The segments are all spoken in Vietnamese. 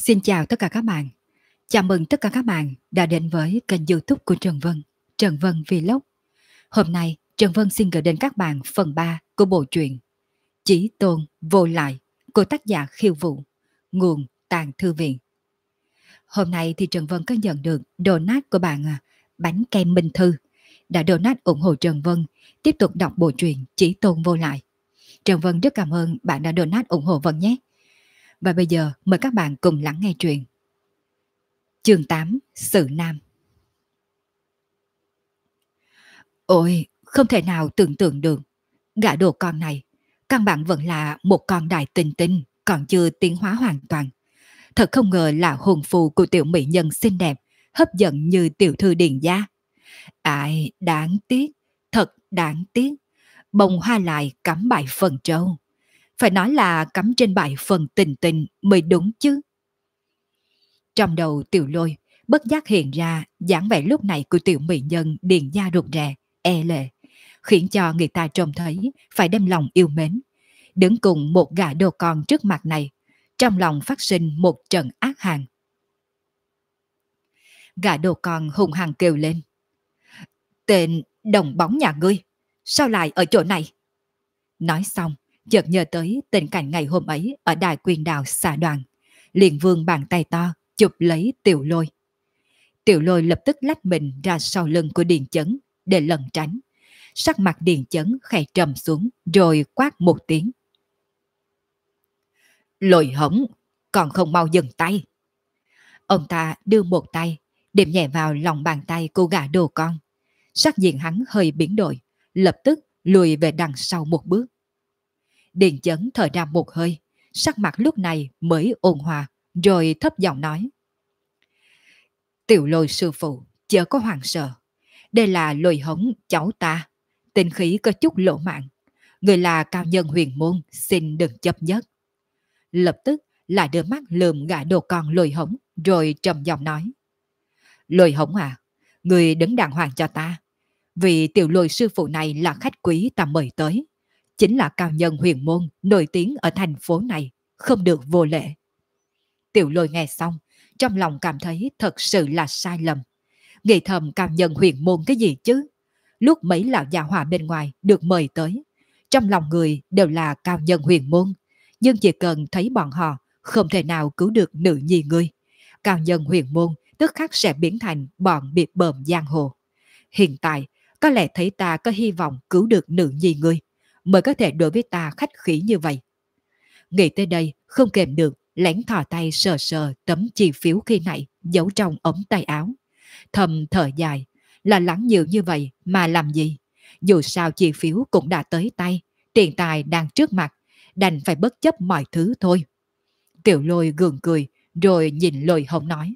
Xin chào tất cả các bạn. Chào mừng tất cả các bạn đã đến với kênh YouTube của Trần Vân, Trần Vân Vlog. Hôm nay, Trần Vân xin gửi đến các bạn phần 3 của bộ truyện Chí Tôn Vô Lại của tác giả Khiêu Vũ, nguồn Tàng Thư Viện. Hôm nay thì Trần Vân có nhận được donate của bạn Bánh Kem Minh Thư đã donate ủng hộ Trần Vân tiếp tục đọc bộ truyện Chí Tôn Vô Lại. Trần Vân rất cảm ơn bạn đã donate ủng hộ Vân nhé. Và bây giờ mời các bạn cùng lắng nghe truyện. Chương 8 Sự Nam. Ôi, không thể nào tưởng tượng được, gã đồ con này căn bản vẫn là một con đại tinh tinh, còn chưa tiến hóa hoàn toàn. Thật không ngờ là hồn phù của tiểu mỹ nhân xinh đẹp, hấp dẫn như tiểu thư Điền gia. Ai, đáng tiếc, thật đáng tiếc. Bông hoa lại cắm 7 phần trâu. Phải nói là cắm trên 7 phần tình tình mới đúng chứ. Trong đầu Tiểu Lôi bất giác hiện ra dáng vẻ lúc này của tiểu mỹ nhân Điền gia rụt rè, e lệ, khiến cho người ta trông thấy phải đem lòng yêu mến. Đứng cùng một gã đồ con trước mặt này, trong lòng phát sinh một trận ác hàn. Gã đồ con hung hăng kêu lên: Tên đồng bóng nhà ngươi, sao lại ở chỗ này? Nói xong, chợt nhớ tới tình cảnh ngày hôm ấy ở đài quyền đào xà đoàn, liền vươn bàn tay to chụp lấy Tiểu Lôi. Tiểu Lôi lập tức lách mình ra sau lưng của Điền Chấn để lẩn tránh. Sắc mặt Điền Chấn khẽ trầm xuống rồi quát một tiếng: Lôi hống, còn không mau dừng tay. Ông ta đưa một tay điểm nhẹ vào lòng bàn tay của gã đồ con. Sắc diện hắn hơi biến đổi, lập tức lùi về đằng sau một bước. Điền Chấn thở ra một hơi, sắc mặt lúc này mới ôn hòa, rồi thấp giọng nói: Tiểu Lôi sư phụ, chớ có hoảng sợ. Đây là Lôi hống cháu ta, tinh khí có chút lỗ mạng. Người là cao nhân huyền môn, xin đừng chấp nhất. Lập tức lại đưa mắt lườm gã đồ con Lôi hống, rồi trầm giọng nói: Lôi hống à, người đứng đàng hoàng cho ta. Vì Tiểu Lôi sư phụ này là khách quý ta mời tới, chính là cao nhân huyền môn nổi tiếng ở thành phố này, không được vô lễ. Tiểu Lôi nghe xong, trong lòng cảm thấy thật sự là sai lầm. Nghĩ thầm cao nhân huyền môn cái gì chứ? Lúc mấy lão già hỏa bên ngoài được mời tới, trong lòng người đều là cao nhân huyền môn, nhưng chỉ cần thấy bọn họ không thể nào cứu được nữ nhi ngươi, cao nhân huyền môn tức khắc sẽ biến thành bọn biệt bợm giang hồ. Hiện tại có lẽ thấy ta có hy vọng cứu được nữ nhi ngươi, mới có thể đối với ta khách khí như vậy. Nghĩ tới đây không kèm được, lén thò tay sờ sờ tấm chi phiếu khi nãy giấu trong ống tay áo, thầm thở dài, là lắng nhiều như vậy mà làm gì? Dù sao chi phiếu cũng đã tới tay, tiền tài đang trước mặt, đành phải bất chấp mọi thứ thôi. Tiểu Lôi gượng cười, rồi nhìn Lôi hống nói: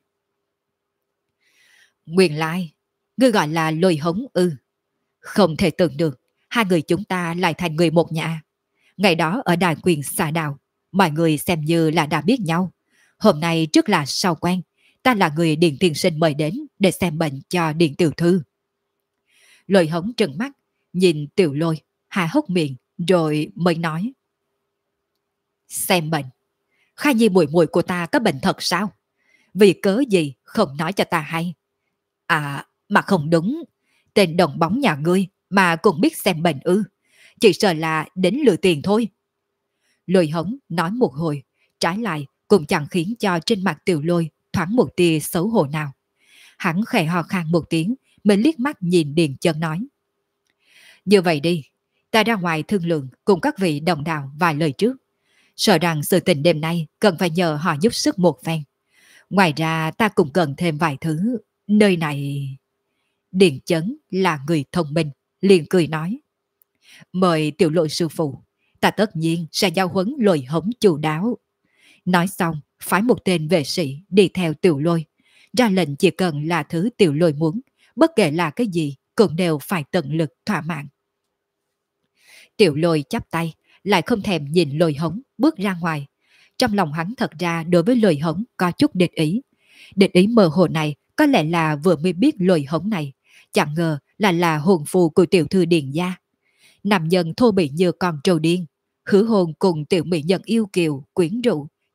Nguyên lai, ngươi gọi là Lôi hống ư? Không thể tưởng được, hai người chúng ta lại thành người một nhà. Ngày đó ở đài quyền xà đào, mọi người xem như là đã biết nhau. Hôm nay trước là sau quen, ta là người Điền tiên sinh mời đến để xem bệnh cho Điền tiểu thư. Lôi hống trừng mắt, nhìn Tiểu Lôi, há hốc miệng, rồi mới nói: Xem bệnh? Khai nhi muội muội của ta có bệnh thật sao? Vì cớ gì không nói cho ta hay? À, mà không đúng, tên đồng bóng nhà ngươi mà cũng biết xem bệnh ư? Chỉ sợ là đến lừa tiền thôi. Lôi hống nói một hồi, trái lại cũng chẳng khiến cho trên mặt Tiểu Lôi thoáng một tia xấu hổ nào. Hắn khẽ ho khan một tiếng, mới liếc mắt nhìn Điền Chấn nói: Như vậy đi, ta ra ngoài thương lượng cùng các vị đồng đạo vài lời trước. Sợ rằng sự tình đêm nay cần phải nhờ họ giúp sức một phen. Ngoài ra ta cũng cần thêm vài thứ. Nơi này... Điền Chấn là người thông minh, liền cười nói: Mời Tiểu Lôi sư phụ, ta tất nhiên sẽ giao huấn Lôi hống chu đáo. Nói xong, phái một tên vệ sĩ đi theo Tiểu Lôi, ra lệnh chỉ cần là thứ Tiểu Lôi muốn, bất kể là cái gì, cũng đều phải tận lực thỏa mãn. Tiểu Lôi chắp tay, lại không thèm nhìn Lôi hống bước ra ngoài. Trong lòng hắn thật ra đối với Lôi hống có chút địch ý. Địch ý mơ hồ này có lẽ là vừa mới biết Lôi hống này, chẳng ngờ là hồn phù của tiểu thư Điền gia. Nam nhân thô bị như con trâu điên, hứa hôn cùng tiểu mỹ nhân yêu kiều, quyến rũ,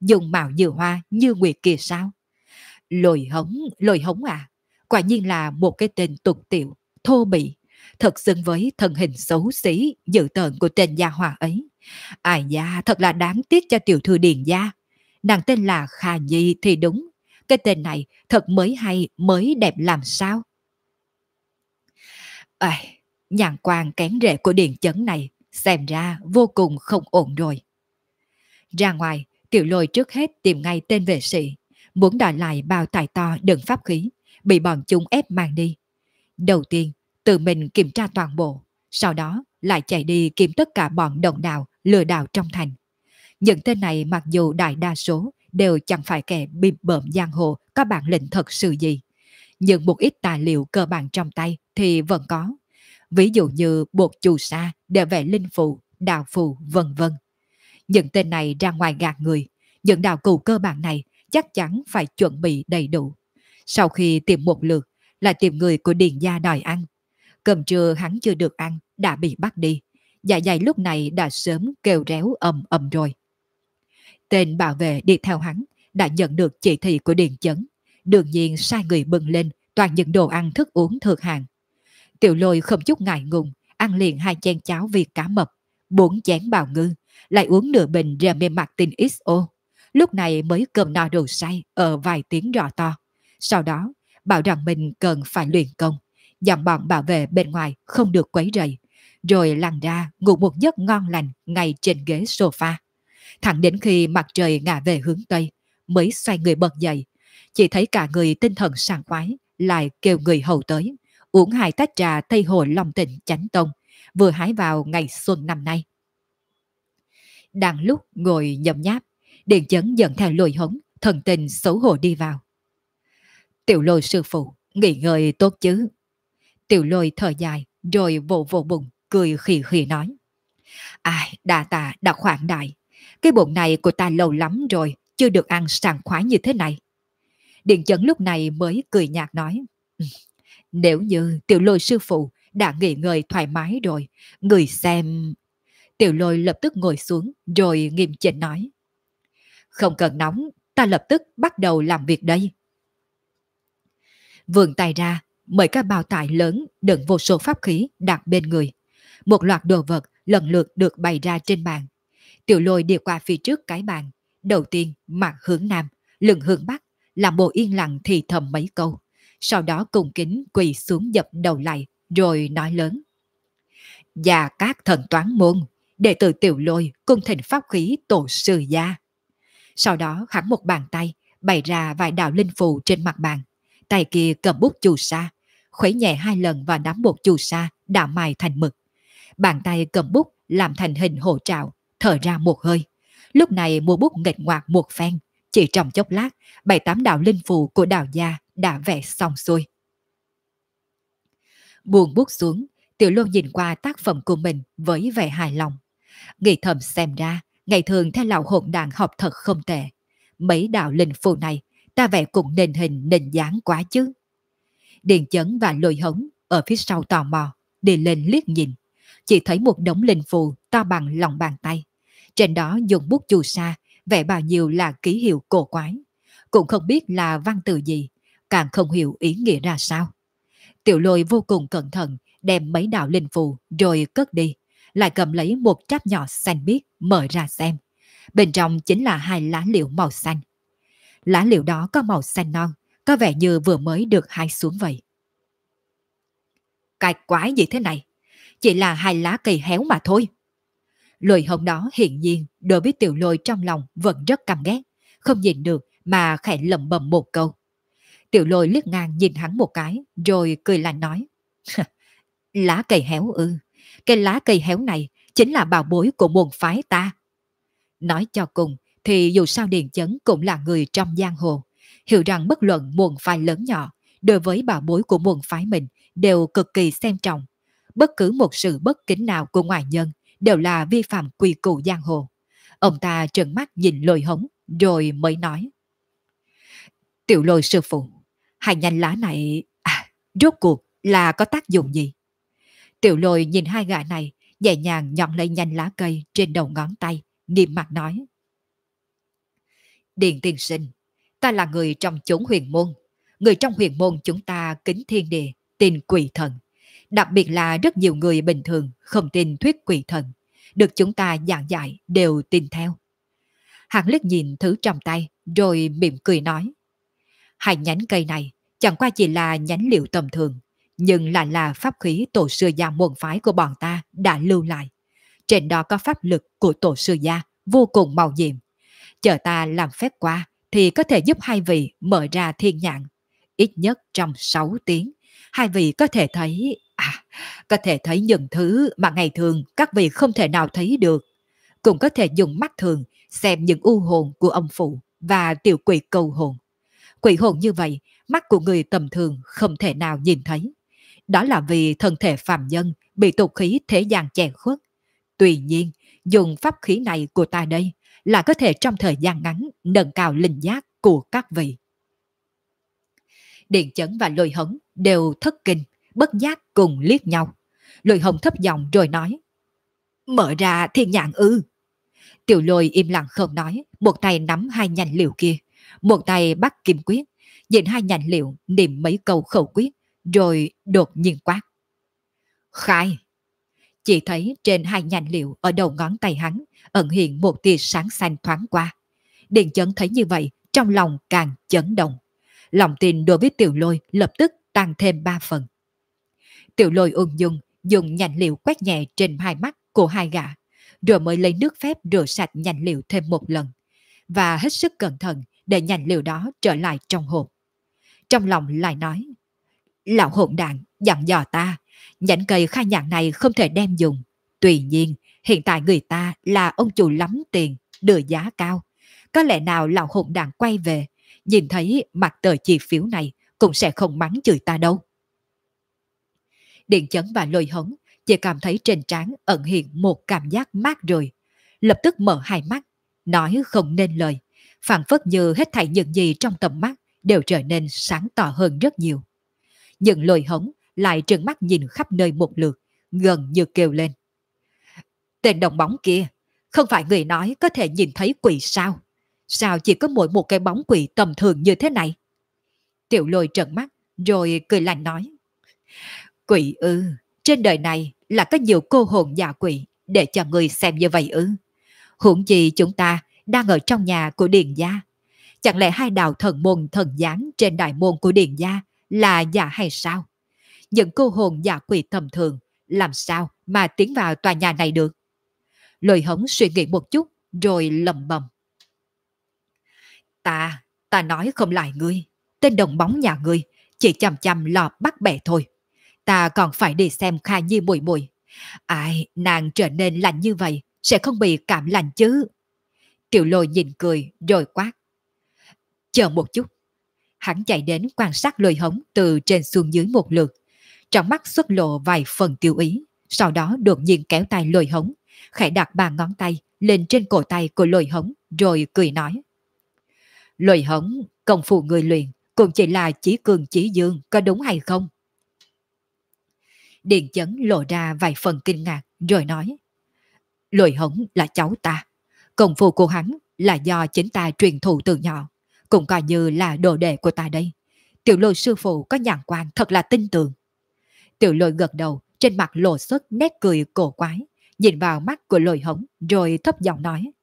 dùng mạo như hoa như nguyệt kia sao? Lôi hống à, quả nhiên là một cái tên tục tiểu, thô bỉ, thật xứng với thân hình xấu xí, dữ tợn của tên gia hỏa ấy. Ai da, thật là đáng tiếc cho tiểu thư Điền gia. Nàng tên là Kha Nhi thì đúng, cái tên này thật mới hay, mới đẹp làm sao. Ai, nhàn quan kén rễ của Điền Chấn này, xem ra vô cùng không ổn rồi. Ra ngoài, Tiểu Lôi trước hết tìm ngay tên vệ sĩ, muốn đòi lại bao tài to đựng pháp khí, bị bọn chúng ép mang đi. Đầu tiên, tự mình kiểm tra toàn bộ, sau đó lại chạy đi kiểm tất cả bọn đồng đạo lừa đảo trong thành. Những tên này mặc dù đại đa số đều chẳng phải kẻ bịp bợm giang hồ có bản lĩnh thật sự gì, nhưng một ít tài liệu cơ bản trong tay thì vẫn có. Ví dụ như bột chù sa để vẽ linh phù, đạo phù, vân vân. Những tên này ra ngoài gạt người, những đạo cụ cơ bản này chắc chắn phải chuẩn bị đầy đủ. Sau khi tìm một lượt, lại tìm người của Điền gia đòi ăn. Cơm trưa hắn chưa được ăn, đã bị bắt đi. Dạ dày lúc này đã sớm kêu réo ầm ầm rồi. Tên bảo vệ đi theo hắn đã nhận được chỉ thị của Điền Chấn. Đương nhiên sai người bưng lên toàn những đồ ăn thức uống thượng hạng. Tiểu Lôi không chút ngại ngùng, ăn liền 2 chén cháo vịt cá mập, 4 chén bào ngư, lại uống nửa bình Remy Martin XO. Lúc này mới cơm no đủ say ở vài tiếng rõ to. Sau đó, bảo rằng mình cần phải luyện công, dặn bọn bảo vệ bên ngoài không được quấy rầy, rồi lăn ra ngủ một giấc ngon lành ngay trên ghế sofa. Thẳng đến khi mặt trời ngả về hướng Tây, mới xoay người bật dậy, chỉ thấy cả người tinh thần sảng khoái, lại kêu người hầu tới, uống 2 tách trà Tây Hồ Long Tịnh Chánh Tông, vừa hái vào ngày xuân năm nay. Đang lúc ngồi nhấm nháp, Điền Chấn dẫn theo Lôi Hống, thần tình xấu hổ đi vào. Tiểu Lôi sư phụ, nghỉ ngơi tốt chứ? Tiểu Lôi thở dài, rồi vỗ vỗ bụng, cười khì khì nói. Ai, đà tạ, đã khoản đại. Cái bụng này của ta lâu lắm rồi, chưa được ăn sảng khoái như thế này. Điền Chấn lúc này mới cười nhạt nói. Nếu như Tiểu Lôi sư phụ đã nghỉ ngơi thoải mái rồi, người xem... Tiểu Lôi lập tức ngồi xuống, rồi nghiêm chỉnh nói. Không cần nóng, ta lập tức bắt đầu làm việc đây. Vươn tay ra, mời các bao tải lớn đựng vô số pháp khí đặt bên người. Một loạt đồ vật lần lượt được bày ra trên bàn. Tiểu Lôi đi qua phía trước cái bàn. Đầu tiên mặt hướng nam, lưng hướng bắc, làm bộ yên lặng thì thầm mấy câu. Sau đó cùng kính quỳ xuống dập đầu lại, rồi nói lớn. Và các thần toán môn, đệ tử Tiểu Lôi cung thỉnh pháp khí tổ sư gia. Sau đó hắn một bàn tay bày ra vài đạo linh phù trên mặt bàn. Tay kia cầm bút chù sa, khuấy nhẹ 2 lần và nắm bột chù sa đã mài thành mực. Bàn tay cầm bút làm thành hình hổ trạo, thở ra một hơi. Lúc này mua bút nghịch ngoạc một phen, chỉ trong chốc lát, 7-8 đạo linh phù của đạo gia đã vẽ xong xuôi. Buông bút xuống, Tiểu Lôi nhìn qua tác phẩm của mình với vẻ hài lòng. Nghĩ thầm xem ra, ngày thường theo lão hỗn đàn học thật không tệ. Mấy đạo linh phù này, ta vẽ cũng nền hình nền dáng quá chứ. Điền Chấn và Lôi Hống ở phía sau tò mò, đi lên liếc nhìn. Chỉ thấy một đống linh phù to bằng lòng bàn tay. Trên đó dùng bút chù sa, vẽ bao nhiêu là ký hiệu cổ quái. Cũng không biết là văn từ gì, càng không hiểu ý nghĩa ra sao. Tiểu Lôi vô cùng cẩn thận đem mấy đạo linh phù rồi cất đi, lại cầm lấy một tráp nhỏ xanh biếc mở ra xem. Bên trong chính là 2 lá liễu màu xanh. Lá liễu đó có màu xanh non, có vẻ như vừa mới được hái xuống vậy. Cái quái gì thế này? Chỉ là 2 lá cây héo mà thôi. Lôi Hống đó hiển nhiên đối với Tiểu Lôi trong lòng vẫn rất căm ghét, không nhìn được mà khẽ lẩm bẩm một câu. Tiểu Lôi liếc ngang nhìn hắn một cái, rồi cười lạnh nói. Lá cây héo ư? Cái lá cây héo này chính là bảo bối của môn phái ta. Nói cho cùng thì dù sao Điền Chấn cũng là người trong giang hồ, hiểu rằng bất luận môn phái lớn nhỏ, đối với bảo bối của môn phái mình đều cực kỳ xem trọng. Bất cứ một sự bất kính nào của ngoại nhân đều là vi phạm quy củ giang hồ. Ông ta trợn mắt nhìn Lôi Hống, rồi mới nói. Tiểu Lôi sư phụ, 2 nhánh lá này, rốt cuộc là có tác dụng gì? Tiểu Lôi nhìn 2 gã này, nhẹ nhàng nhọn lấy nhánh lá cây trên đầu ngón tay, nghiêm mặt nói. Điền tiên sinh, ta là người trong chốn huyền môn. Người trong huyền môn chúng ta kính thiên địa, tin quỷ thần. Đặc biệt là rất nhiều người bình thường không tin thuyết quỷ thần. Được chúng ta giảng dạy đều tin theo. Hắn liếc nhìn thứ trong tay, rồi mỉm cười nói. Hai nhánh cây này chẳng qua chỉ là nhánh liệu tầm thường, nhưng lại là pháp khí tổ sư gia môn phái của bọn ta đã lưu lại. Trên đó có pháp lực của tổ sư gia vô cùng màu nhiệm. Chờ ta làm phép qua thì có thể giúp hai vị mở ra thiên nhãn. Ít nhất trong 6 tiếng, hai vị có thể thấy những thứ mà ngày thường các vị không thể nào thấy được. Cũng có thể dùng mắt thường xem những u hồn của ông phụ và tiểu quỷ cầu hồn. Quỷ hồn như vậy, mắt của người tầm thường không thể nào nhìn thấy. Đó là vì thân thể phàm nhân bị tục khí thế gian chèn khuất. Tuy nhiên, dùng pháp khí này của ta đây là có thể trong thời gian ngắn nâng cao linh giác của các vị. Điện Chấn và Lôi Hống đều thất kinh, bất giác cùng liếc nhau. Lôi Hống thấp giọng rồi nói, mở ra thiên nhãn ư. Tiểu Lôi im lặng không nói, một tay nắm hai nhành liệu kia, một tay bắt kim quyết, nhìn hai nhành liệu niệm mấy câu khẩu quyết, rồi đột nhiên quát. Khai! Chỉ thấy trên hai nhành liệu ở đầu ngón tay hắn ẩn hiện một tia sáng xanh thoáng qua. Điện Chấn thấy như vậy, trong lòng càng chấn động. Lòng tin đối với Tiểu Lôi lập tức tăng thêm 3 phần. Tiểu Lôi ung dung dùng nhành liệu quét nhẹ trên hai mắt của hai gã, rồi mới lấy nước phép rửa sạch nhành liệu thêm một lần, và hết sức cẩn thận để nhành liệu đó trở lại trong hộp. Trong lòng lại nói, lão hỗn đản dặn dò ta, nhánh cây khai nhãn này không thể đem dùng. Tuy nhiên, hiện tại người ta là ông chủ lắm tiền, đưa giá cao. Có lẽ nào lão hỗn đản quay về, nhìn thấy mặt tờ chi phiếu này cũng sẽ không mắng chửi ta đâu. Điện Chấn và Lôi Hống chỉ cảm thấy trên trán ẩn hiện một cảm giác mát rồi. Lập tức mở hai mắt, nói không nên lời, phảng phất như hết thảy những gì trong tầm mắt đều trở nên sáng tỏ hơn rất nhiều. Nhưng Lôi Hống lại trừng mắt nhìn khắp nơi một lượt, gần như kêu lên. Tên đồng bóng kia, không phải người nói có thể nhìn thấy quỷ sao? Sao chỉ có mỗi một cái bóng quỷ tầm thường như thế này? Tiểu Lôi trợn mắt, rồi cười lạnh nói. Quỷ ư, trên đời này là có nhiều cô hồn già quỷ để cho người xem như vậy ư? Huống chi chúng ta đang ở trong nhà của Điền gia. Chẳng lẽ hai đạo thần môn thần giáng trên đại môn của Điền gia là giả hay sao? Những cô hồn giả quỷ tầm thường làm sao mà tiến vào tòa nhà này được? Lôi Hống suy nghĩ một chút rồi lầm bầm. Ta nói không lại ngươi. Tên đồng bóng nhà ngươi chỉ chằm chằm lò bắt bẻ thôi. Ta còn phải đi xem Kha Nhi mùi mùi. Ai, nàng trở nên lạnh như vậy sẽ không bị cảm lạnh chứ? Tiểu Lôi nhìn cười rồi quát. Chờ một chút. Hắn chạy đến quan sát Lôi Hống từ trên xuống dưới một lượt. Trong mắt xuất lộ vài phần tiêu ý. Sau đó đột nhiên kéo tay Lôi Hống, khẽ đặt 3 ngón tay lên trên cổ tay của Lôi Hống, rồi cười nói. Lôi Hống, công phu người luyện cũng chỉ là chí cường chí dương, có đúng hay không? Điền Chấn lộ ra vài phần kinh ngạc rồi nói. Lôi Hống là cháu ta. Công phu của hắn là do chính ta truyền thụ từ nhỏ, cũng coi như là đồ đệ của ta đây. Tiểu Lôi sư phụ có nhãn quan thật là tin tưởng. Tiểu Lôi gật đầu, trên mặt lộ xuất nét cười cổ quái, nhìn vào mắt của Lôi Hống rồi thấp giọng nói.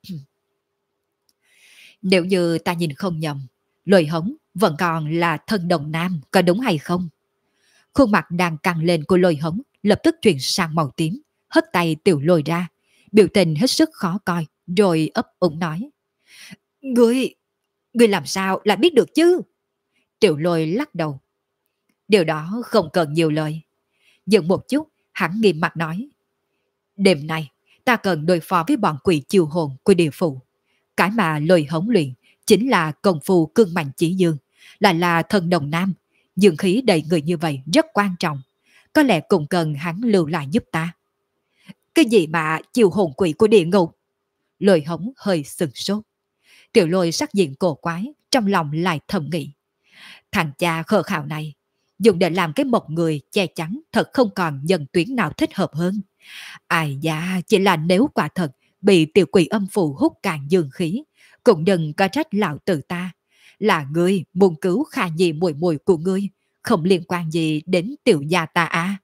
Nếu như ta nhìn không nhầm, Lôi Hống vẫn còn là thân đồng nam, có đúng hay không? Khuôn mặt đang căng lên của Lôi Hống lập tức chuyển sang màu tím, hất tay Tiểu Lôi ra, biểu tình hết sức khó coi, rồi ấp úng nói. Ngươi làm sao lại biết được chứ? Tiểu Lôi lắc đầu. Điều đó không cần nhiều lời. Dừng một chút, hắn nghiêm mặt nói. Đêm nay, ta cần đối phó với bọn quỷ chiêu hồn của địa phủ. Cái mà Lôi Hống luyện chính là công phu cương mạnh chỉ dương, lại là thần đồng nam. Dương khí đầy người như vậy rất quan trọng. Có lẽ cũng cần hắn lưu lại giúp ta. Cái gì mà chiêu hồn quỷ của địa ngục? Lôi Hống hơi sừng sốt. Tiểu Lôi sắc diện cổ quái, trong lòng lại thầm nghĩ. Thằng cha khờ khảo này, dùng để làm cái mộc người che chắn thật không còn nhân tuyến nào thích hợp hơn. Ai da, chỉ là nếu quả thật bị tiểu quỷ âm phù hút cạn dương khí, Cũng đừng có trách lão tử ta, là ngươi muốn cứu Kha Nhi muội muội của ngươi, không liên quan gì đến tiểu gia ta à.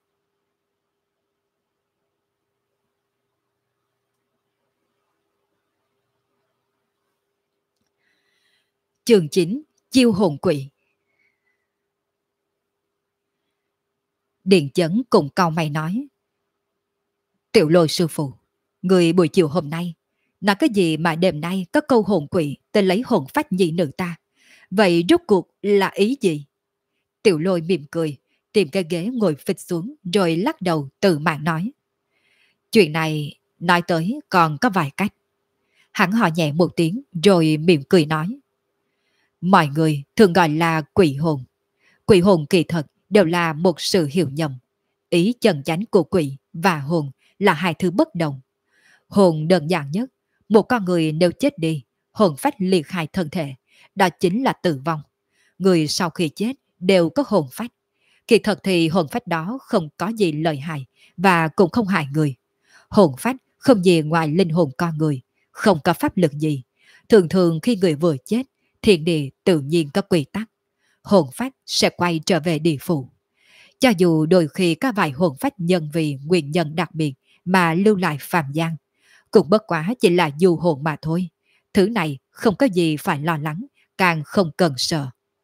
Chương 9: Chiêu hồn quỷ. Điện Chấn cùng cau mày nói: Tiểu Lôi sư phụ, người buổi chiều hôm nay nói cái gì mà đêm nay có câu hồn quỷ tới lấy hồn phách nhi nữ ta, vậy rốt cuộc là ý gì? Tiểu Lôi mỉm cười, tìm cái ghế ngồi phịch xuống rồi lắc đầu tự mạng nói: Chuyện này nói tới còn có vài cách. Hắn họ nhẹ một tiếng rồi mỉm cười nói: Mọi người thường gọi là quỷ hồn. Quỷ hồn kỳ thật đều là một sự hiểu nhầm. Ý chân chánh của quỷ và hồn là hai thứ bất đồng. Hồn đơn giản nhất, một con người nếu chết đi, hồn phách liệt khai thân thể, đó chính là tử vong. Người sau khi chết đều có hồn phách. Kỳ thật thì hồn phách đó không có gì lợi hại và cũng không hại người. Hồn phách không gì ngoài linh hồn con người, không có pháp lực gì. Thường thường khi người vừa chết, thiên địa tự nhiên có quy tắc. Hồn phách sẽ quay trở về địa phủ. Cho dù đôi khi có vài hồn phách nhân vì nguyên nhân đặc biệt mà lưu lại phàm gian, cũng bất quá chỉ là du hồn mà thôi. Thứ này không có gì phải lo lắng, càng không cần sợ.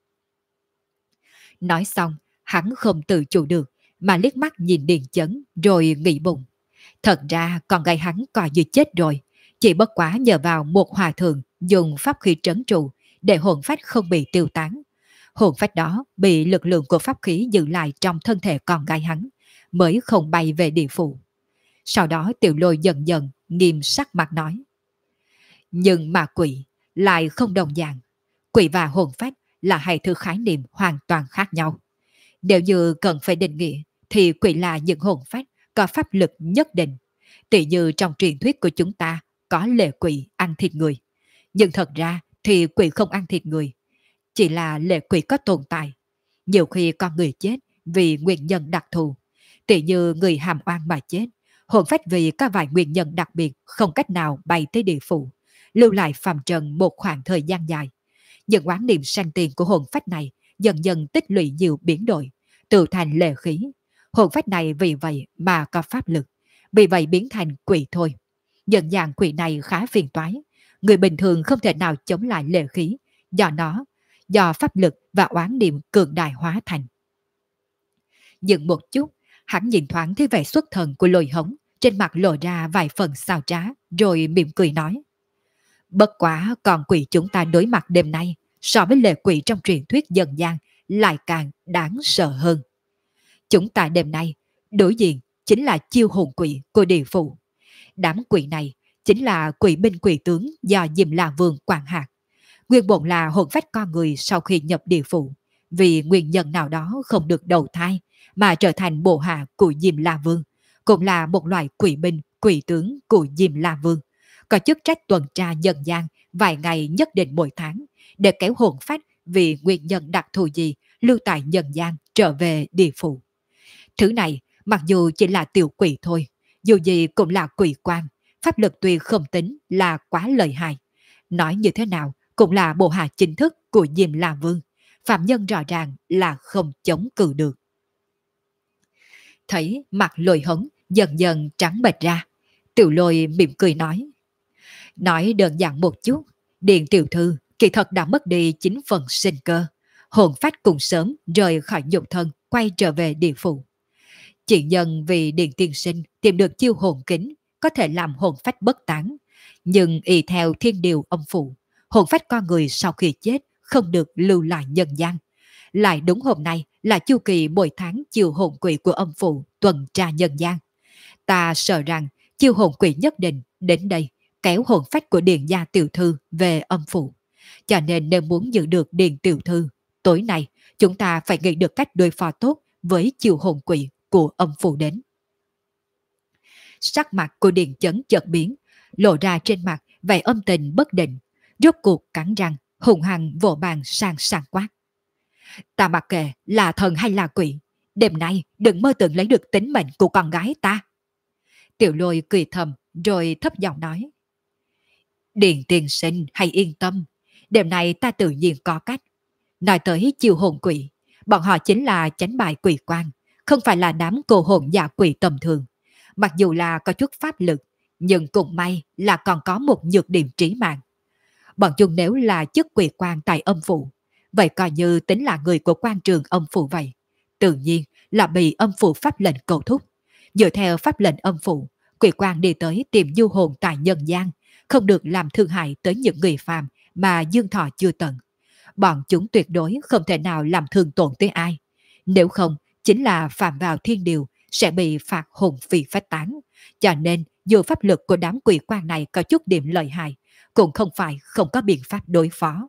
Nói xong, hắn không tự chủ được mà liếc mắt nhìn Điền Chấn rồi nghĩ bụng. Thật ra con gái hắn coi như chết rồi, chỉ bất quá nhờ vào một hòa thượng dùng pháp khí trấn trụ để hồn phách không bị tiêu tán. Hồn phách đó bị lực lượng của pháp khí giữ lại trong thân thể con gái hắn, mới không bay về địa phủ. Sau đó Tiểu Lôi dần dần nghiêm sắc mặt nói: Nhưng mà quỷ lại không đồng dạng. Quỷ và hồn phách là hai thứ khái niệm hoàn toàn khác nhau. Nếu như cần phải định nghĩa thì quỷ là những hồn phách có pháp lực nhất định. Tỷ như trong truyền thuyết của chúng ta có lệ quỷ ăn thịt người. Nhưng thật ra thì quỷ không ăn thịt người, chỉ là lệ quỷ có tồn tại. Nhiều khi con người chết vì nguyên nhân đặc thù, tỷ như người hàm oan mà chết, hồn phách vì có vài nguyên nhân đặc biệt không cách nào bay tới địa phủ, lưu lại phàm trần một khoảng thời gian dài. Những oán niệm sanh tiền của hồn phách này dần dần tích lũy nhiều biến đổi, tự thành lệ khí. Hồn phách này vì vậy mà có pháp lực, vì vậy biến thành quỷ thôi. Nhận dạng quỷ này khá phiền toái, người bình thường không thể nào chống lại lệ khí, do pháp lực và oán niệm cường đại hóa thành. Dừng một chút, hắn nhìn thoáng thấy vẻ xuất thần của Lôi Hống, trên mặt lộ ra vài phần xào trá, rồi mỉm cười nói: Bất quá còn quỷ chúng ta đối mặt đêm nay so với lệ quỷ trong truyền thuyết dân gian lại càng đáng sợ hơn. Chúng ta đêm nay đối diện chính là chiêu hồn quỷ của địa phủ. Đám quỷ này chính là quỷ binh quỷ tướng do Diêm La Vương quản hạt. Nguyên bổn là hồn phách con người sau khi nhập địa phủ, vì nguyên nhân nào đó không được đầu thai mà trở thành bộ hạ của Diêm La Vương, cũng là một loại quỷ binh quỷ tướng của Diêm La Vương, có chức trách tuần tra nhân gian vài ngày nhất định mỗi tháng để kéo hồn phách vì nguyên nhân đặc thù gì lưu tại nhân gian trở về địa phủ. Thứ này mặc dù chỉ là tiểu quỷ thôi, dù gì cũng là quỷ quan, pháp lực tuy không tính là quá lợi hại. Nói như thế nào cũng là bộ hạ chính thức của Diêm La Vương, phạm nhân rõ ràng là không chống cự được. Thấy mặt Lôi Hống dần dần trắng bệch ra, Tiểu Lôi mỉm cười nói đơn giản một chút, Điền tiểu thư kỳ thật đã mất đi 9 phần sinh cơ, hồn phách cùng sớm rời khỏi nhục thân quay trở về địa phủ. Chỉ nhân vì Điền tiên sinh tìm được chiêu hồn kính có thể làm hồn phách bất tán, nhưng y theo thiên điều âm phủ, hồn phách con người sau khi chết không được lưu lại nhân gian. Lại đúng hôm nay là chu kỳ mỗi tháng chiêu hồn quỷ của âm phủ tuần tra nhân gian. Ta sợ rằng chiêu hồn quỷ nhất định đến đây kéo hồn phách của Điền gia tiểu thư về âm phủ. Cho nên nếu muốn giữ được Điền tiểu thư, tối nay chúng ta phải nghĩ được cách đối phó tốt với chiêu hồn quỷ của âm phủ đến. Sắc mặt của Điền Chấn chợt biến, lộ ra trên mặt vẻ âm tình bất định, rốt cuộc cắn răng hùng hăng vỗ bàn sang sảng quát: Ta mặc kệ là thần hay là quỷ, đêm nay đừng mơ tưởng lấy được tính mệnh của con gái ta. Tiểu Lôi cười thầm rồi thấp giọng nói: Điền tiên sinh hãy yên tâm, đêm nay ta tự nhiên có cách. Nói tới chiêu hồn quỷ, bọn họ chính là chánh bài quỷ quan, không phải là đám cô hồn giả quỷ tầm thường. Mặc dù là có chút pháp lực, nhưng cũng may là còn có một nhược điểm trí mạng. Bọn chúng nếu là chức quỷ quan tại âm phủ, vậy coi như tính là người của quan trường âm phủ vậy. Tự nhiên là bị âm phủ pháp lệnh cầu thúc. Dựa theo pháp lệnh âm phủ, quỷ quan đi tới tìm du hồn tại nhân gian, không được làm thương hại tới những người phàm mà dương thọ chưa tận. Bọn chúng tuyệt đối không thể nào làm thương tổn tới ai. Nếu không, chính là phạm vào thiên điều, sẽ bị phạt hồn phi phách tán. Cho nên, dù pháp lực của đám quỷ quan này có chút điểm lợi hại, cũng không phải không có biện pháp đối phó.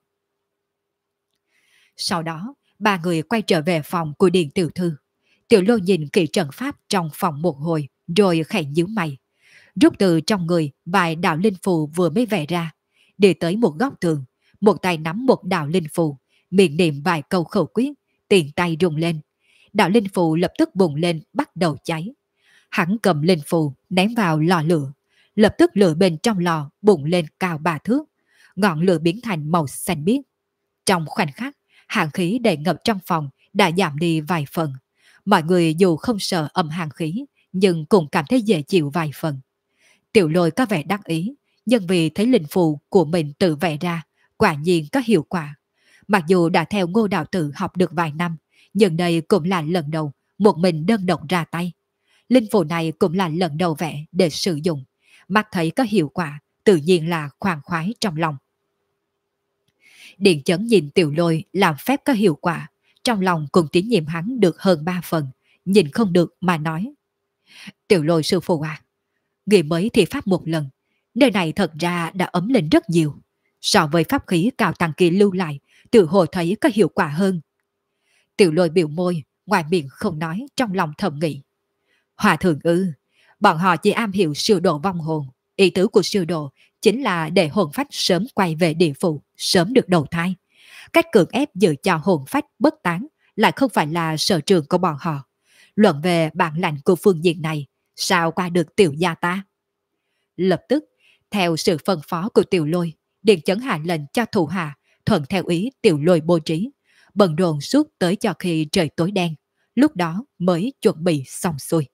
Sau đó, ba người quay trở về phòng của Điền tiểu thư. Tiểu Lô nhìn kỹ trận pháp trong phòng một hồi, rồi khẽ nhíu mày. Rút từ trong người vài đạo linh phù vừa mới vẽ ra, đi tới một góc tường, một tay nắm một đạo linh phù, miệng niệm vài câu khẩu quyết, tiền tay rung lên. Đạo linh phù lập tức bùng lên bắt đầu cháy. Hắn cầm linh phù ném vào lò lửa, lập tức lửa bên trong lò bùng lên cao 3 thước, ngọn lửa biến thành màu xanh biếc. Trong khoảnh khắc, hàn khí đầy ngập trong phòng đã giảm đi vài phần. Mọi người dù không sợ âm hàn khí, nhưng cũng cảm thấy dễ chịu vài phần. Tiểu Lôi có vẻ đắc ý, nhưng vì thấy linh phù của mình tự vẽ ra, quả nhiên có hiệu quả. Mặc dù đã theo Ngô đạo tử học được vài năm, nhưng đây cũng là lần đầu một mình đơn độc ra tay. Linh phù này cũng là lần đầu vẽ để sử dụng. Mắt thấy có hiệu quả, tự nhiên là khoan khoái trong lòng. Điện Chấn nhìn Tiểu Lôi làm phép có hiệu quả, trong lòng cũng tín nhiệm hắn được hơn 3 phần, nhìn không được mà nói. Tiểu Lôi sư phụ à, người mới thì pháp một lần, nơi này thật ra đã ấm lên rất nhiều. So với pháp khí cao tăng kỳ lưu lại, tự hồ thấy có hiệu quả hơn. Tiểu Lôi biểu môi, ngoài miệng không nói, trong lòng thầm nghĩ. Hòa thượng ư, bọn họ chỉ am hiểu siêu độ vong hồn. Ý tứ của siêu độ chính là để hồn phách sớm quay về địa phủ, sớm được đầu thai. Cách cưỡng ép giữ cho hồn phách bất tán lại không phải là sở trường của bọn họ. Luận về bản lãnh của phương diện này, sao qua được tiểu gia ta? Lập tức, theo sự phân phó của Tiểu Lôi, Điền Chấn hạ lệnh cho thủ hạ thuận theo ý Tiểu Lôi bố trí, bận rộn suốt tới cho khi trời tối đen, lúc đó mới chuẩn bị xong xuôi.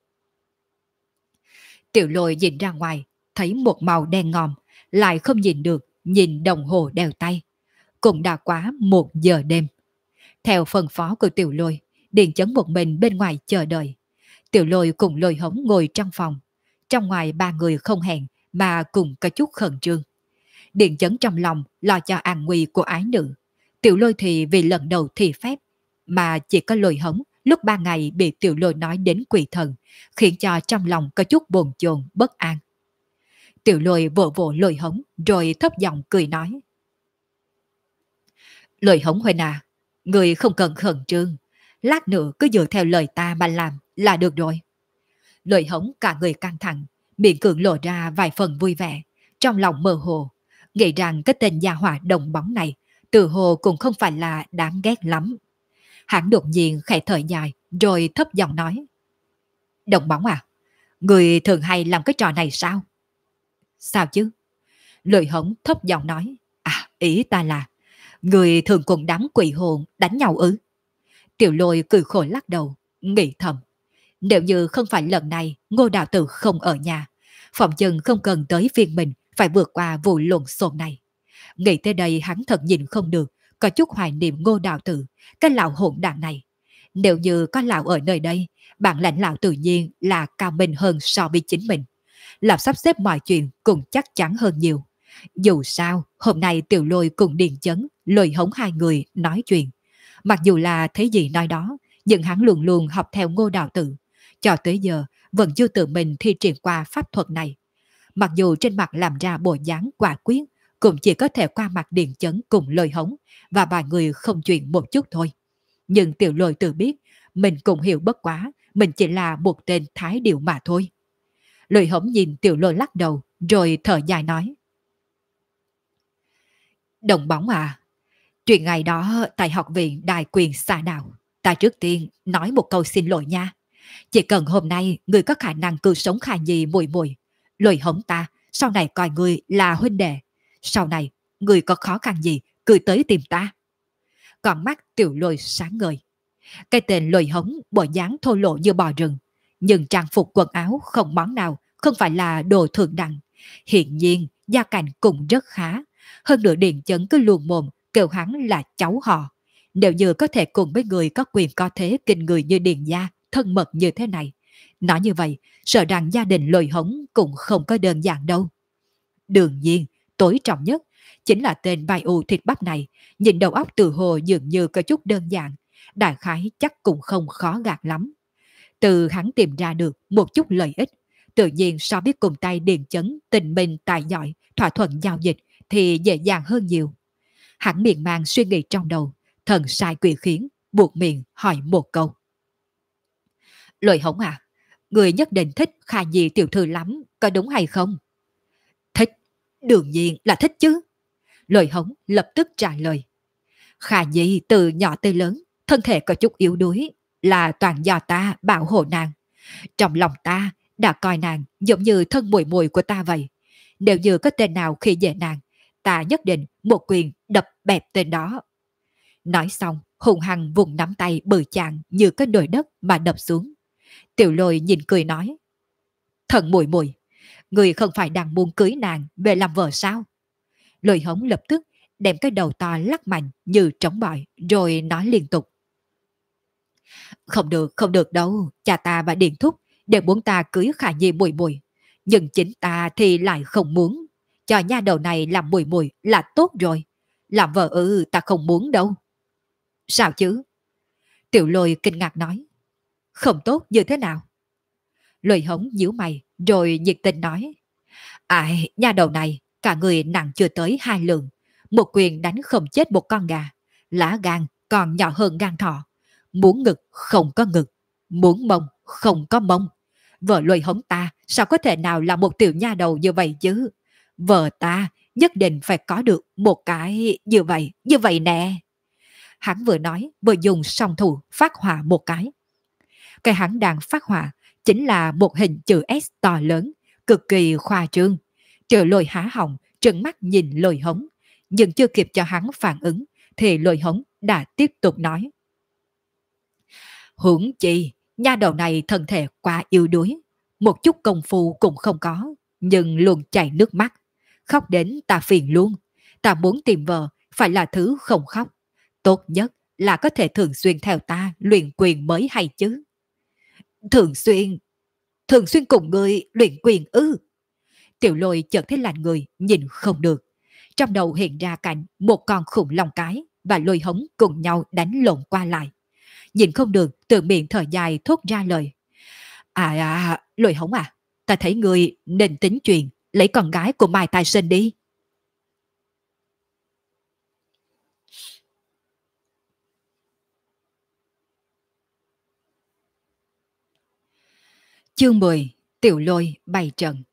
Tiểu Lôi nhìn ra ngoài, thấy một màu đen ngòm, lại không nhìn được, nhìn đồng hồ đeo tay. Cũng đã quá 1 giờ đêm. Theo phân phó của Tiểu Lôi, Điền Chấn một mình bên ngoài chờ đợi. Tiểu Lôi cùng Lôi Hống ngồi trong phòng. Trong ngoài ba người không hẹn mà cùng có chút khẩn trương. Điền Chấn trong lòng lo cho an nguy của ái nữ. Tiểu Lôi thì vì lần đầu thi phép, mà chỉ có Lôi Hống lúc 3 ngày bị Tiểu Lôi nói đến quỷ thần, khiến cho trong lòng có chút bồn chồn bất an. Tiểu Lôi vỗ vỗ Lôi Hống rồi thấp giọng cười nói. Lôi Hống huynh à, người không cần khẩn trương, lát nữa cứ dựa theo lời ta mà làm là được rồi. Lôi Hống cả người căng thẳng, miệng cường lộ ra vài phần vui vẻ, trong lòng mơ hồ, nghĩ rằng cái tên gia hỏa đồng bóng này từ hồ cũng không phải là đáng ghét lắm. Hắn đột nhiên khẽ thở dài rồi thấp giọng nói. Đồng bóng à, người thường hay làm cái trò này sao? Sao chứ? Lôi Hống thấp giọng nói. À, ý ta là người thường cùng đám quỷ hồn đánh nhau ư? Tiểu Lôi cười khổ lắc đầu, nghĩ thầm. Nếu như không phải lần này Ngô đạo tử không ở nhà, phòng chừng không cần tới phiên mình phải vượt qua vụ lộn xộn này. Nghĩ tới đây hắn thật nhìn không được, có chút hoài niệm Ngô đạo tử, cái lão hỗn đản này. Nếu như có lão ở nơi đây, bản lãnh lão tự nhiên là cao minh hơn so với chính mình. Lão sắp xếp mọi chuyện cũng chắc chắn hơn nhiều. Dù sao, hôm nay Tiểu Lôi cùng Điền Chấn, Lôi Hống hai người nói chuyện. Mặc dù là thấy gì nói đó, nhưng hắn luôn luôn học theo Ngô đạo tử. Cho tới giờ, vẫn chưa tự mình thi triển qua pháp thuật này. Mặc dù trên mặt làm ra bộ dáng quả quyết, cũng chỉ có thể qua mặt Điền Chấn cùng Lôi Hống và vài người không chuyện một chút thôi. Nhưng Tiểu Lôi tự biết, mình cũng hiểu bất quá, mình chỉ là một tên thái điệu mà thôi. Lôi Hống nhìn Tiểu Lôi lắc đầu, rồi thở dài nói. Đồng bóng à, chuyện ngày đó tại học viện Đại Quyền Xà Đạo, ta trước tiên nói một câu xin lỗi nha. Chỉ cần hôm nay người có khả năng cứu sống Khả Nhi muội muội, Lôi Hống ta sau này coi người là huynh đệ, Sau này, người có khó khăn gì, cứ tới tìm ta. Còn mắt Tiểu Lôi sáng ngời. Cái tên Lôi Hống bộ dáng thô lộ như bò rừng, nhưng trang phục quần áo không món nào không phải là đồ thượng đẳng. Hiện nhiên, gia cảnh cũng rất khá. Hơn nữa Điền Chấn cứ luồn mồm kêu hắn là cháu họ. Nếu như có thể cùng với người có quyền có thế kinh người như Điền gia, thân mật như thế này. Nói như vậy, sợ rằng gia đình Lôi Hống cũng không có đơn giản đâu. Đương nhiên, tối trọng nhất chính là tên bài ù thịt bắp này, nhìn đầu óc từ hồ dường như có chút đơn giản, đại khái chắc cũng không khó gạt lắm. Từ hắn tìm ra được một chút lợi ích, tự nhiên so với cùng tay Điền Chấn tình mình tài giỏi, thỏa thuận giao dịch thì dễ dàng hơn nhiều. Hắn miên man suy nghĩ trong đầu, thần sai quỷ khiến, buộc miệng hỏi một câu. Lôi Hống à, người nhất định thích Kha Nhi tiểu thư lắm, có đúng hay không? Thích, đương nhiên là thích chứ. Lôi Hống lập tức trả lời. Kha Nhi từ nhỏ tới lớn, thân thể có chút yếu đuối, là toàn do ta bảo hộ nàng. Trong lòng ta đã coi nàng giống như thân mùi mùi của ta vậy. Nếu như có tên nào khi dễ nàng, ta nhất định một quyền đập bẹp tên đó. Nói xong, hùng hăng vùng nắm tay bự chạng như cái nồi đất mà đập xuống. Tiểu Lôi nhìn cười nói. Thần mùi mùi, người không phải đang muốn cưới nàng về làm vợ sao? Lôi Hống lập tức đem cái đầu to lắc mạnh như trống bỏi rồi nói liên tục. Không được đâu, cha ta và Điền Thúc đều muốn ta cưới Khả Nhi mùi mùi. Nhưng chính ta thì lại không muốn. Cho nha đầu này làm mùi mùi là tốt rồi. Làm vợ ta không muốn đâu. Sao chứ? Tiểu Lôi kinh ngạc nói. Không tốt như thế nào? Lôi Hống nhíu mày rồi nhiệt tình nói. Ai, nha đầu này, cả người nặng chưa tới 2 lượng. Một quyền đánh không chết một con gà. Lá gan còn nhỏ hơn gan thỏ. Muốn ngực không có ngực, muốn mông không có mông. Vợ Lôi Hống ta sao có thể nào là một tiểu nha đầu như vậy chứ? Vợ ta nhất định phải có được một cái như vậy nè. Hắn vừa nói vừa dùng song thủ phát họa một cái. Cái hắn đang phát họa chính là một hình chữ S to lớn, cực kỳ khoa trương. Triệu Lôi há họng, trừng mắt nhìn Lôi Hống, nhưng chưa kịp cho hắn phản ứng, thì Lôi Hống đã tiếp tục nói. Huống chi, nha đầu này thân thể quá yếu đuối, một chút công phu cũng không có, nhưng luôn chảy nước mắt, khóc đến ta phiền luôn. Ta muốn tìm vợ, phải là thứ không khóc. Tốt nhất là có thể thường xuyên theo ta luyện quyền mới hay chứ. Thường xuyên cùng người luyện quyền ư? Tiểu Lôi chợt thấy lạnh người, nhìn không được. Trong đầu hiện ra cảnh một con khủng long cái và Lôi Hống cùng nhau đánh lộn qua lại. Nhìn không được, từ miệng thở dài thốt ra lời. Lôi Hống à, ta thấy người nên tính chuyện, lấy con gái của Mai Tài Sinh đi. Chương 10, Tiểu Lôi bày trận.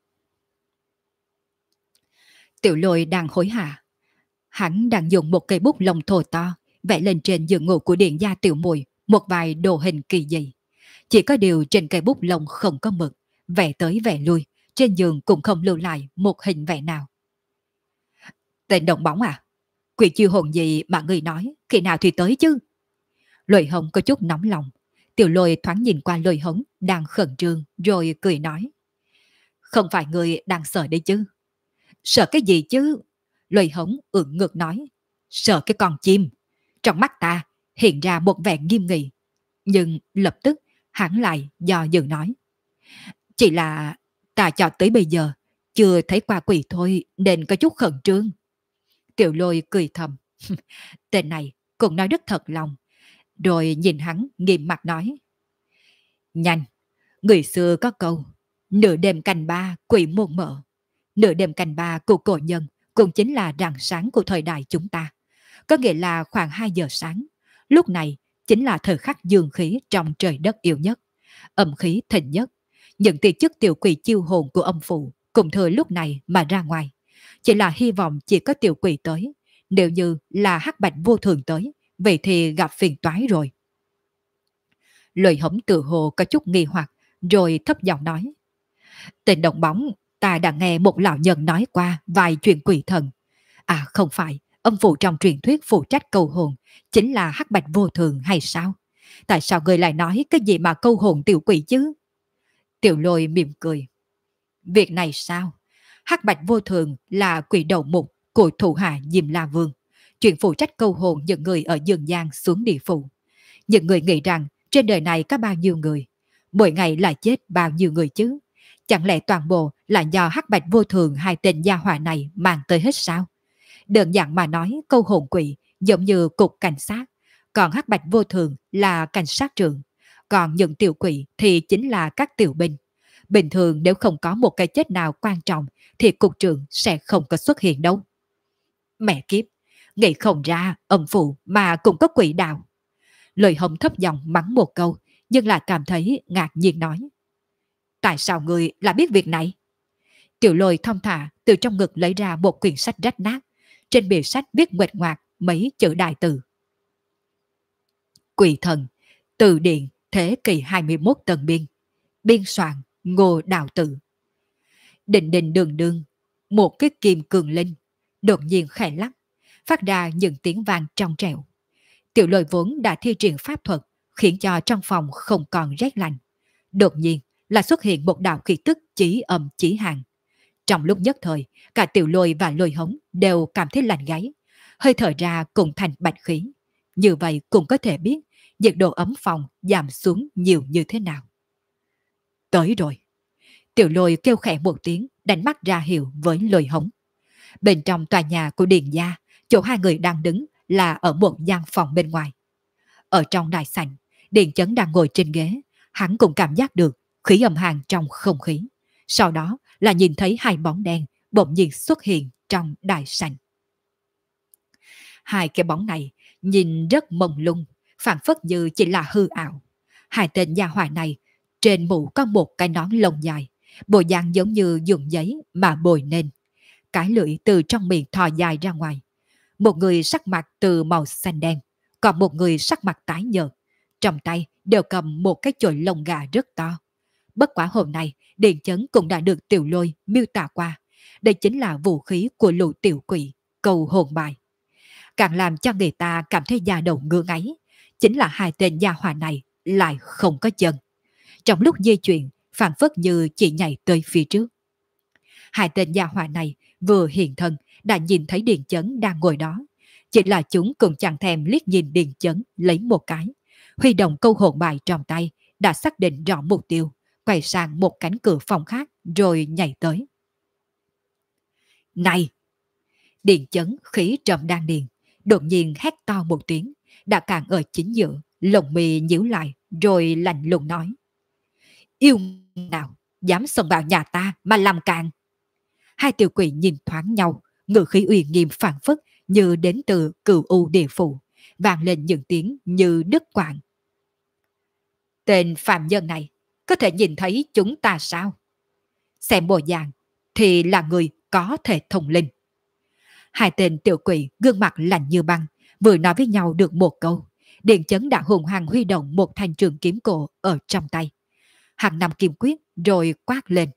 Tiểu Lôi đang hối hả. Hắn đang dùng một cây bút lông thô to, vẽ lên trên giường ngủ của điện gia Tiểu Mùi một vài đồ hình kỳ dị. Chỉ có điều trên cây bút lông không có mực, vẽ tới vẽ lui, trên giường cũng không lưu lại một hình vẽ nào. Tên đồng bóng à? Quỷ chiêu hồn gì mà người nói, khi nào thì tới chứ? Lôi Hống có chút nóng lòng. Tiểu Lôi thoáng nhìn qua Lôi Hống đang khẩn trương rồi cười nói. Không phải người đang sợ đấy chứ? Sợ cái gì chứ? Lôi Hống ưỡn ngực nói. Sợ cái con chim. Trong mắt ta hiện ra một vẻ nghiêm nghị. Nhưng lập tức hắn lại do dự nói. Chỉ là ta cho tới bây giờ chưa thấy qua quỷ thôi nên có chút khẩn trương. Tiểu Lôi cười thầm. Tên này cũng nói rất thật lòng. Rồi nhìn hắn nghiêm mặt nói. Nhanh, người xưa có câu. Nửa đêm canh ba quỷ môn mở. Nửa đêm canh ba của cổ nhân cũng chính là rạng sáng của thời đại chúng ta. Có nghĩa là khoảng 2 giờ sáng. Lúc này chính là thời khắc dương khí trong trời đất yêu nhất, âm khí thịnh nhất. Những tia chức tiểu quỷ chiêu hồn của âm phụ cùng thời lúc này mà ra ngoài. Chỉ là hy vọng chỉ có tiểu quỷ tới. Nếu như là hắc bạch vô thường tới, vậy thì gặp phiền toái rồi. Lôi Hống tự hồ có chút nghi hoặc, rồi thấp giọng nói. Tên đồng bóng, ta đã nghe một lão nhân nói qua vài chuyện quỷ thần. À không phải, âm phụ trong truyền thuyết phụ trách câu hồn chính là hắc bạch vô thường hay sao? Tại sao người lại nói cái gì mà câu hồn tiểu quỷ chứ? Tiểu Lôi mỉm cười. Việc này sao? Hắc bạch vô thường là quỷ đầu mục của thủ hạ Diêm La Vương, chuyện phụ trách câu hồn những người ở dương gian xuống địa phủ. Những người nghĩ rằng trên đời này có bao nhiêu người, mỗi ngày lại chết bao nhiêu người chứ? Chẳng lẽ toàn bộ là do hắc bạch vô thường hai tên gia hỏa này mang tới hết sao? Đơn giản mà nói, câu hồn quỷ giống như cục cảnh sát, còn hắc bạch vô thường là cảnh sát trưởng, còn những tiểu quỷ thì chính là các tiểu binh. Bình thường nếu không có một cái chết nào quan trọng thì cục trưởng sẽ không có xuất hiện đâu. Mẹ kiếp, nghĩ không ra âm phụ mà cũng có quỷ đạo. Lời Hồng thấp giọng mắng một câu, nhưng lại cảm thấy ngạc nhiên nói. Tại sao người lại biết việc này? Tiểu Lôi thong thả từ trong ngực lấy ra một quyển sách rách nát. Trên bìa sách viết nguệch ngoạc mấy chữ đại từ. Quỷ thần, từ điển thế kỷ 21 tân biên. Biên soạn Ngô Đào Tự. Đình đình đường đường, một cái kim cường linh đột nhiên khẽ lắc, phát ra những tiếng vang trong trẻo. Tiểu Lôi vốn đã thi triển pháp thuật, khiến cho trong phòng không còn rét lạnh. Đột nhiên là xuất hiện một đạo khí tức chí âm chí hàng. Trong lúc nhất thời, cả Tiểu Lôi và Lôi Hống đều cảm thấy lạnh gáy, hơi thở ra cùng thành bạch khí. Như vậy cũng có thể biết nhiệt độ ấm phòng giảm xuống nhiều như thế nào. Tới rồi. Tiểu Lôi kêu khẽ một tiếng, đánh mắt ra hiệu với Lôi Hống. Bên trong tòa nhà của Điền gia, chỗ hai người đang đứng là ở một gian phòng bên ngoài. Ở trong đại sảnh, Điền Chấn đang ngồi trên ghế, hắn cũng cảm giác được khí âm hàn trong không khí. Sau đó là nhìn thấy hai bóng đen bỗng nhiên xuất hiện trong đại sảnh. Hai cái bóng này nhìn rất mông lung, phảng phất như chỉ là hư ảo. Hai tên gia hỏa này trên mũ có một cái nón lông dài, bộ dạng giống như dùng giấy mà bồi nên. Cái lưỡi từ trong miệng thò dài ra ngoài. Một người sắc mặt từ màu xanh đen, còn một người sắc mặt tái nhợt. Trong tay đều cầm một cái chổi lông gà rất to. Bất quả hôm nay, Điền Chấn cũng đã được Tiểu Lôi miêu tả qua. Đây chính là vũ khí của lũ tiểu quỷ, câu hồn bài. Càng làm cho người ta cảm thấy da đầu ngứa ngáy, chính là hai tên gia hỏa này lại không có chân. Trong lúc di chuyển, phản phất như chỉ nhảy tới phía trước. Hai tên gia hỏa này vừa hiện thân đã nhìn thấy Điền Chấn đang ngồi đó. Chỉ là chúng cũng chẳng thèm liếc nhìn Điền Chấn lấy một cái. Huy động câu hồn bài trong tay, đã xác định rõ mục tiêu, quay sang một cánh cửa phòng khác rồi nhảy tới. Này! Điền Chấn khí trầm đan điền, đột nhiên hét to một tiếng, đã càng ở chính giữa, lồng mì nhíu lại rồi lạnh lùng nói. Yêu nào, dám xông vào nhà ta mà làm càng. Hai tiểu quỷ nhìn thoáng nhau, ngữ khí uy nghiêm phảng phất như đến từ Cửu U địa phủ, vang lên những tiếng như đứt quãng. Tên phàm nhân này có thể nhìn thấy chúng ta sao? Xem bộ dạng thì là người có thể thông linh. Hai tên tiểu quỷ gương mặt lạnh như băng, vừa nói với nhau được một câu, Điền Chấn đã hùng hăng huy động một thanh trường kiếm cổ ở trong tay. Hàng năm kim quyết rồi quát lên.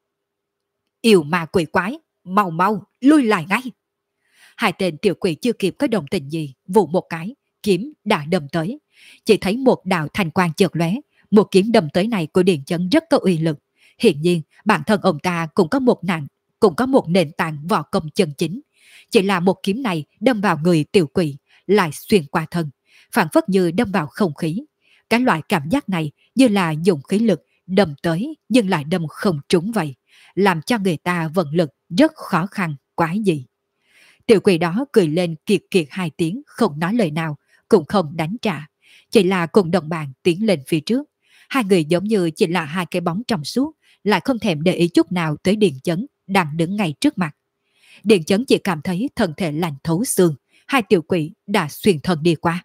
Yêu ma quỷ quái, mau mau, lui lại ngay. Hai tên tiểu quỷ chưa kịp có đồng tình gì, vụ một cái, kiếm đã đâm tới. Chỉ thấy một đạo thanh quang chợt lóe, một kiếm đâm tới này của Điền Chấn rất có uy lực. Hiện nhiên, bản thân ông ta cũng có một nền tảng võ công chân chính. Chỉ là một kiếm này đâm vào người tiểu quỷ, lại xuyên qua thân, phản phất như đâm vào không khí. Cái loại cảm giác này như là dùng khí lực đâm tới nhưng lại đâm không trúng vậy, làm cho người ta vận lực rất khó khăn, quái dị. Tiểu quỷ đó cười lên kiệt kiệt hai tiếng, không nói lời nào, cũng không đánh trả, chỉ là cùng đồng bạn tiến lên phía trước. Hai người giống như chỉ là hai cái bóng trong suốt, lại không thèm để ý chút nào tới Điền Chấn đang đứng ngay trước mặt. Điền Chấn chỉ cảm thấy thân thể lạnh thấu xương, hai tiểu quỷ đã xuyên thân đi qua.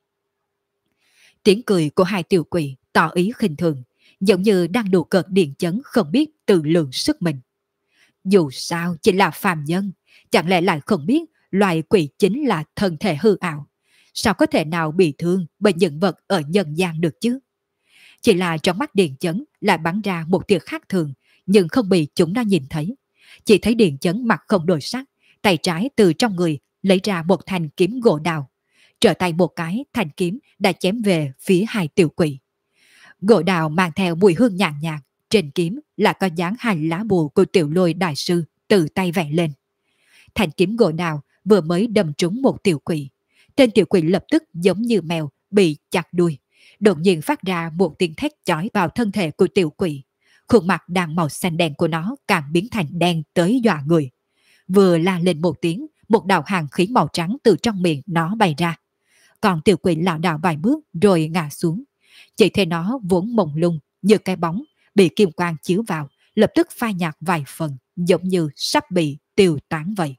Tiếng cười của hai tiểu quỷ tỏ ý khinh thường, giống như đang đùa cợt Điền Chấn không biết tự lượng sức mình. Dù sao chỉ là phàm nhân, chẳng lẽ lại không biết loài quỷ chính là thân thể hư ảo, sao có thể nào bị thương bởi những vật ở nhân gian được chứ? Chỉ là trong mắt Điền Chấn lại bắn ra một tia khác thường, nhưng không bị chúng đã nhìn thấy. Chỉ thấy Điền Chấn mặt không đổi sắc, tay trái từ trong người lấy ra một thanh kiếm gỗ đào. Trở tay một cái, thanh kiếm đã chém về phía hai tiểu quỷ. Gỗ đào mang theo mùi hương nhàn nhạt, trên kiếm là có dáng hành lá bùa của Tiểu Lôi đại sư từ tay vẽ lên. Thanh kiếm gỗ đào vừa mới đâm trúng một tiểu quỷ. Tên tiểu quỷ lập tức giống như mèo bị chặt đuôi, đột nhiên phát ra một tiếng thét chói vào thân thể của tiểu quỷ. Khuôn mặt đang màu xanh đen của nó càng biến thành đen tới dọa người. Vừa la lên một tiếng, một đạo hàng khí màu trắng từ trong miệng nó bay ra. Còn tiểu quỷ lảo đảo vài bước rồi ngã xuống. Chỉ thấy nó vốn mông lung như cái bóng bị kim quang chiếu vào, lập tức phai nhạt vài phần, giống như sắp bị tiêu tán vậy.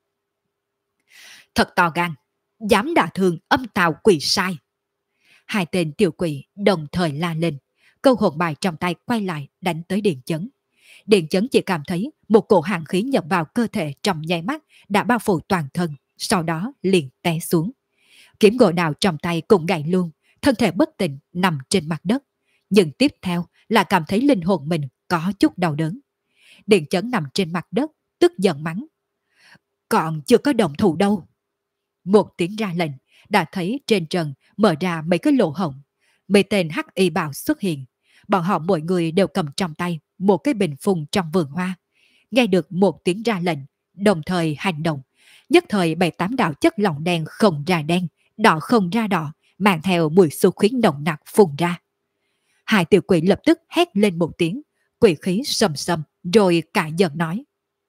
Thật to gan, dám đả thương âm tào quỷ sai. Hai tên tiểu quỷ đồng thời la lên, câu hồn bài trong tay quay lại đánh tới Điền Chấn. Điền Chấn chỉ cảm thấy một cổ hàng khí nhập vào cơ thể trong nháy mắt đã bao phủ toàn thân, sau đó liền té xuống. Kiếm gỗ đào trong tay cũng gãy luôn, thân thể bất tỉnh nằm trên mặt đất. Nhưng tiếp theo là cảm thấy linh hồn mình có chút đau đớn. Điền Chấn nằm trên mặt đất, tức giận mắng. Còn chưa có động thủ đâu. Một tiếng ra lệnh, đã thấy trên trần mở ra mấy cái lỗ hổng. Mấy tên hắc y bào xuất hiện. Bọn họ mỗi người đều cầm trong tay một cái bình phun trong vườn hoa. Nghe được một tiếng ra lệnh, đồng thời hành động. Nhất thời 7-8 đạo chất lỏng đen không ra đen, đỏ không ra đỏ, mang theo mùi xu khí nồng nặc phun ra. Hai tiểu quỷ lập tức hét lên một tiếng, quỷ khí sầm sầm, rồi cả giận nói.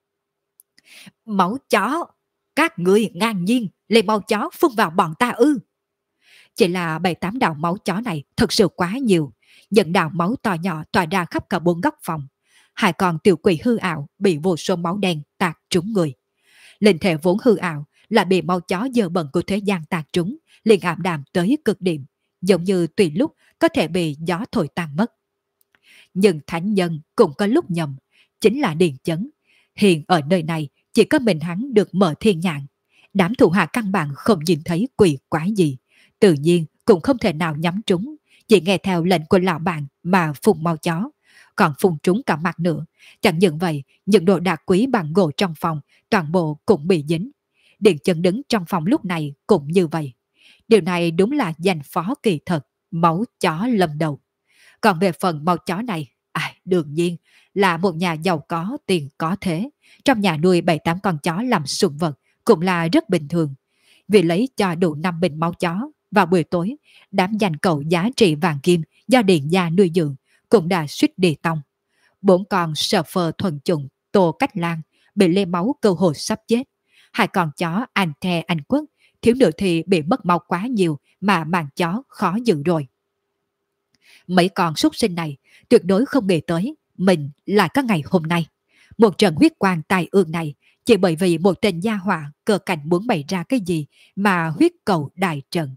Máu chó! Các ngươi ngang nhiên, lấy máu chó phun vào bọn ta ư? Chỉ là 7-8 đạo máu chó này thật sự quá nhiều, dẫn đạo máu to nhỏ tỏa ra khắp cả 4 góc phòng. Hai con tiểu quỷ hư ảo bị vô số máu đen tạt trúng người. Linh thể vốn hư ảo là bị máu chó dơ bẩn của thế gian tạt trúng, liền ảm đạm tới cực điểm, giống như tùy lúc có thể bị gió thổi tan mất. Nhưng thánh nhân cũng có lúc nhầm, chính là Điền Chấn. Hiện ở nơi này chỉ có mình hắn được mở thiên nhãn. Đám thủ hạ căn bản không nhìn thấy quỷ quái gì, tự nhiên cũng không thể nào nhắm trúng, chỉ nghe theo lệnh của lão bạn mà phun máu chó, còn phun trúng cả mặt nữa. Chẳng những vậy, những đồ đạc quý bằng gỗ trong phòng toàn bộ cũng bị dính. Điền Chấn đứng trong phòng lúc này cũng như vậy. Điều này đúng là danh phó kỳ thật, máu chó lâm đầu. Còn về phần máu chó này, đương nhiên là một nhà giàu có tiền có thế. Trong nhà nuôi 7-8 con chó làm sủng vật cũng là rất bình thường. Vì lấy cho đủ 5 bình máu chó, vào buổi tối, đám danh cậu giá trị vàng kim do Điền gia nuôi dưỡng cũng đã suýt đi tông. 4 con sờ phờ thuần chủng Tô Cách Lan bị lê máu cơ hội sắp chết. 2 con chó Anh The Anh Quốc thiếu nữa thì bị mất máu quá nhiều mà mạng chó khó giữ rồi. Mấy con súc sinh này tuyệt đối không nghĩ tới mình lại có ngày hôm nay. Một trận huyết quang tai ương này chỉ bởi vì một tên gia họa cơ cảnh muốn bày ra cái gì mà huyết cầu đại trận.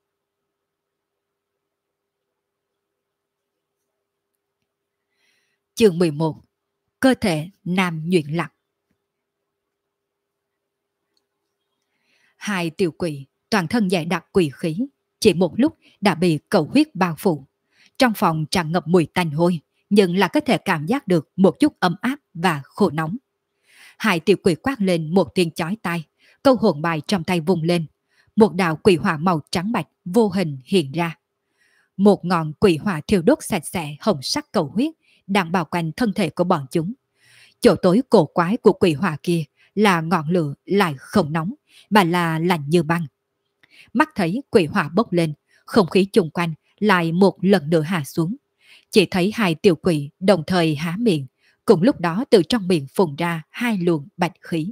Chương 11. Cơ thể nam nhuyễn lạc. Hai tiểu quỷ toàn thân dày đặc quỷ khí, chỉ một lúc đã bị cầu huyết bao phủ. Trong phòng tràn ngập mùi tanh hôi, nhưng là có thể cảm giác được một chút ấm áp và khô nóng. Hai tiểu quỷ quát lên một tiếng chói tai, câu hồn bài trong tay vùng lên. Một đạo quỷ hỏa màu trắng bạch vô hình hiện ra. Một ngọn quỷ hỏa thiêu đốt sạch sẽ hồng sắc cầu huyết đang bao quanh thân thể của bọn chúng. Chỗ tối cổ quái của quỷ hỏa kia là ngọn lửa lại không nóng, mà là lạnh như băng. Mắt thấy quỷ hỏa bốc lên, không khí chung quanh lại một lần nữa hạ xuống. Chỉ thấy hai tiểu quỷ đồng thời há miệng, cùng lúc đó từ trong miệng phun ra hai luồng bạch khí.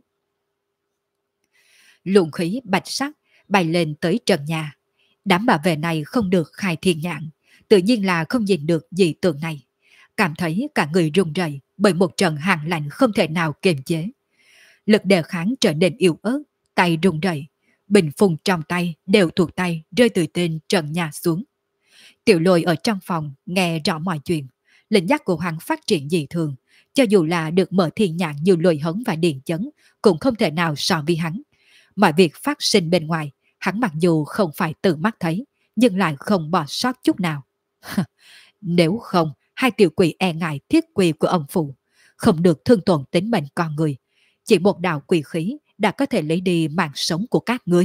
Luồng khí bạch sắc bay lên tới trần nhà. Đám bảo vệ này không được khai thiên nhãn, tự nhiên là không nhìn được dị tượng này. Cảm thấy cả người run rẩy bởi một trận hàng lạnh không thể nào kiềm chế. Lực đề kháng trở nên yếu ớt, tay run rẩy, bình phun trong tay đều thuộc tay rơi từ trên trần nhà xuống. Tiểu Lôi ở trong phòng nghe rõ mọi chuyện, linh giác của hắn phát triển dị thường, cho dù là được mở thiên nhãn như Lôi Hống và Điền Chấn cũng không thể nào so với hắn. Mọi việc phát sinh bên ngoài, hắn mặc dù không phải tự mắt thấy, nhưng lại không bỏ sót chút nào. Nếu không, hai tiểu quỷ e ngại thiết quỷ của ông phụ, không được thương tổn tính mệnh con người. Chỉ một đạo quỷ khí đã có thể lấy đi mạng sống của các ngươi.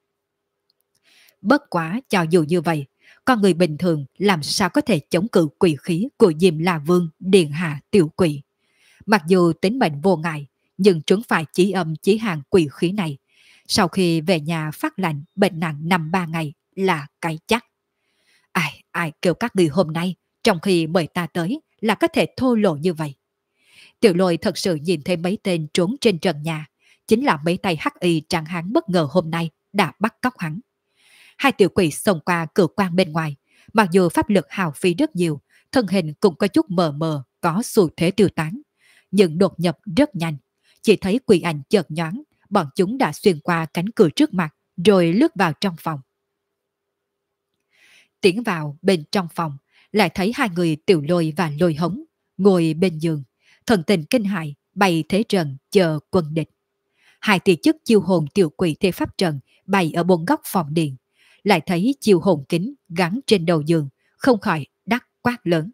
Bất quá cho dù như vậy, con người bình thường làm sao có thể chống cự quỷ khí của Diêm La Vương Điện Hạ Tiểu Quỷ. Mặc dù tính mệnh vô ngại, nhưng chúng phải chí âm chí hàng quỷ khí này. Sau khi về nhà phát lạnh bệnh nặng nằm 3 ngày là cái chắc. Ai kêu các người hôm nay, trong khi mời ta tới là có thể thô lộ như vậy. Tiểu Lôi thật sự nhìn thấy mấy tên trốn trên trần nhà, chính là mấy tay hắc y trắng hắn bất ngờ hôm nay đã bắt cóc hắn. Hai tiểu quỷ xông qua cửa quan bên ngoài, mặc dù pháp lực hào phí rất nhiều, thân hình cũng có chút mờ mờ, có xu thế tiêu tán, nhưng đột nhập rất nhanh. Chỉ thấy quỷ ảnh chợt nhoáng, bọn chúng đã xuyên qua cánh cửa trước mặt, rồi lướt vào trong phòng. Tiến vào bên trong phòng, lại thấy hai người Tiểu Lôi và Lôi Hống ngồi bên giường, thần tình kinh hãi bày thế trận chờ quân địch. Hai tỷ chức chiêu hồn tiểu quỷ thế pháp trận bày ở bốn góc phòng điện, lại thấy chiêu hồn kính gắn trên đầu giường, không khỏi đắc quát lớn.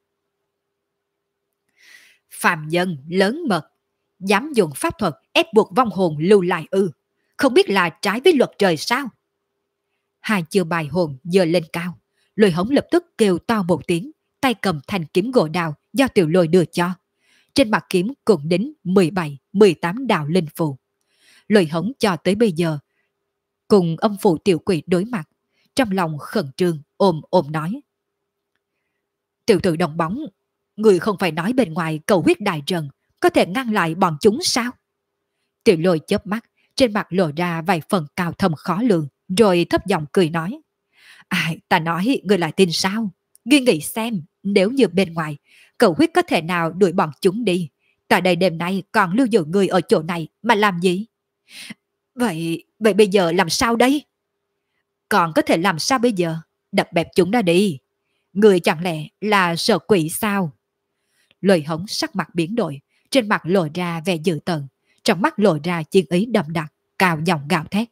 Phàm nhân lớn mật, dám dùng pháp thuật ép buộc vong hồn lưu lại ư? Không biết là trái với luật trời sao? Hai chiêu bài hồn giơ lên cao, Lôi Hống lập tức kêu to một tiếng, tay cầm thanh kiếm gỗ đào do Tiểu Lôi đưa cho. Trên mặt kiếm cũng đính 17, 18 đạo linh phù. Lôi Hống cho tới bây giờ cùng âm phụ tiểu quỷ đối mặt, trong lòng khẩn trương ôm nói: Tiểu tử đồng bóng, người không phải nói bên ngoài cầu huyết đại trận có thể ngăn lại bọn chúng sao? Tiểu Lôi chớp mắt, trên mặt lộ ra vài phần cao thâm khó lường, rồi thấp giọng cười nói: Ta nói người lại tin sao? Ghi nghĩ xem, nếu như bên ngoài cầu huyết có thể nào đuổi bọn chúng đi, tại đây đêm nay còn lưu giữ người ở chỗ này mà làm gì? Vậy bây giờ làm sao đây? Còn có thể làm sao bây giờ? Đập bẹp chúng đã đi. Người chẳng lẽ là sợ quỷ sao? Lôi Hống sắc mặt biến đổi, trên mặt lộ ra vẻ dữ tợn, trong mắt lộ ra chiến ý đậm đặc, cao giọng gào thét: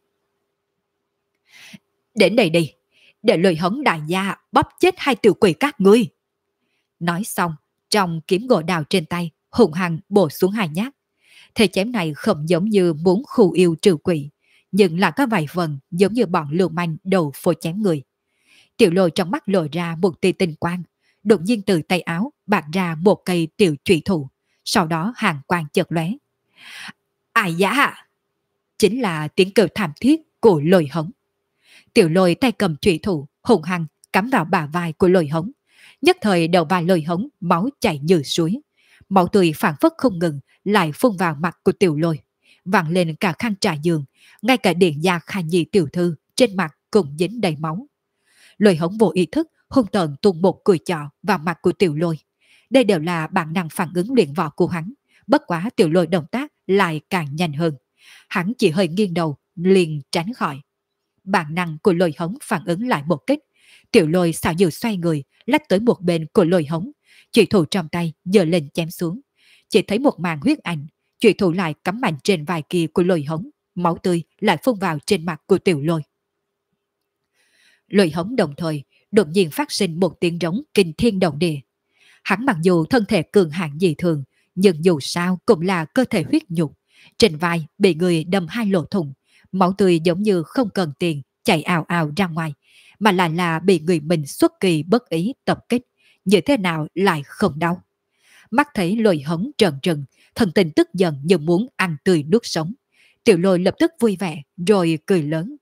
Đến đây đi, để Lôi Hống đại gia bóp chết hai tiểu quỷ các ngươi. Nói xong, trong kiếm gỗ đào trên tay hùng hăng bổ xuống hai nhát. Thế chém này không giống như muốn khu yêu trừ quỷ, nhưng là có vài phần giống như bọn lưu manh đầu phôi chém người. Tiểu Lôi trong mắt lộ ra một tia tinh quang, đột nhiên từ tay áo bạc ra một cây tiểu trụy thủ, sau đó hàng quang chợt lóe. Ai giá? Chính là tiếng kêu thảm thiết của Lôi Hống. Tiểu Lôi tay cầm trụy thủ hùng hăng cắm vào bả vai của Lôi Hống, nhất thời đầu vai Lôi Hống máu chảy như suối, máu tươi phảng phất không ngừng lại phun vào mặt của Tiểu Lôi, văng lên cả khăn trà giường, ngay cả điện gia Kha Nhi tiểu thư trên mặt cũng dính đầy máu. Lôi Hống vô ý thức hung tợn tung một cười chọ vào mặt của Tiểu Lôi. Đây đều là bản năng phản ứng luyện võ của hắn, bất quá Tiểu Lôi động tác lại càng nhanh hơn, hắn chỉ hơi nghiêng đầu liền tránh khỏi. Bản năng của Lôi Hống phản ứng lại một kích, Tiểu Lôi xảo diệu xoay người lách tới một bên của Lôi Hống, chủy thủ trong tay giơ lên chém xuống. Chỉ thấy một màn huyết ảnh, chủy thủ lại cắm mạnh trên vai kia của Lôi Hống, máu tươi lại phun vào trên mặt của Tiểu Lôi. Lôi Hống đồng thời đột nhiên phát sinh một tiếng rống kinh thiên động địa. Hắn mặc dù thân thể cường hãn dị thường, nhưng dù sao cũng là cơ thể huyết nhục, trên vai bị người đâm hai lỗ thủng, máu tươi giống như không cần tiền chảy ào ào ra ngoài, mà là bị người mình xuất kỳ bất ý tập kích, như thế nào lại không đau. Mắt thấy Lôi Hống trợn trừng, thần tình tức giận như muốn ăn tươi nuốt sống. Tiểu Lôi lập tức vui vẻ rồi cười lớn: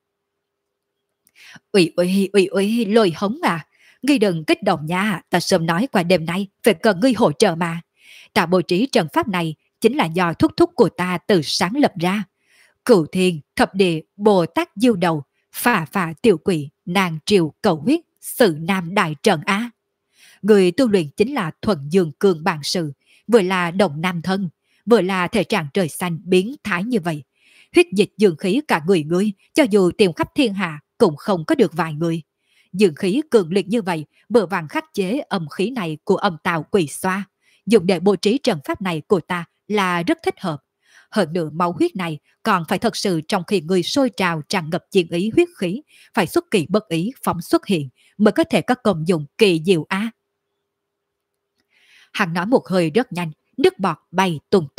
Ui, Lôi Hống à, ngươi đừng kích động nha, ta sớm nói qua đêm nay phải cần ngươi hỗ trợ mà. Ta bố trí trận pháp này chính là do thúc thúc của ta từ sáng lập ra. Cửu thiên, thập địa, Bồ Tát diêu đầu, phà tiểu quỷ, nàng triều cầu huyết, sự nam đại trận á. Người tu luyện chính là thuần dương cường bản sự, vừa là đồng nam thân, vừa là thể trạng trời xanh biến thái như vậy. Huyết dịch dương khí cả người ngươi, cho dù tìm khắp thiên hạ cũng không có được vài người. Dương khí cường liệt như vậy, bờ vàng khắc chế âm khí này của âm tào quỷ xoa, dùng để bố trí trận pháp này của ta là rất thích hợp. Hơn nữa máu huyết này còn phải thật sự trong khi người sôi trào tràn ngập chiến ý huyết khí, phải xuất kỳ bất ý phóng xuất hiện mới có thể có công dụng kỳ diệu á. Hắn nói một hơi rất nhanh, nước bọt bay tung tóe,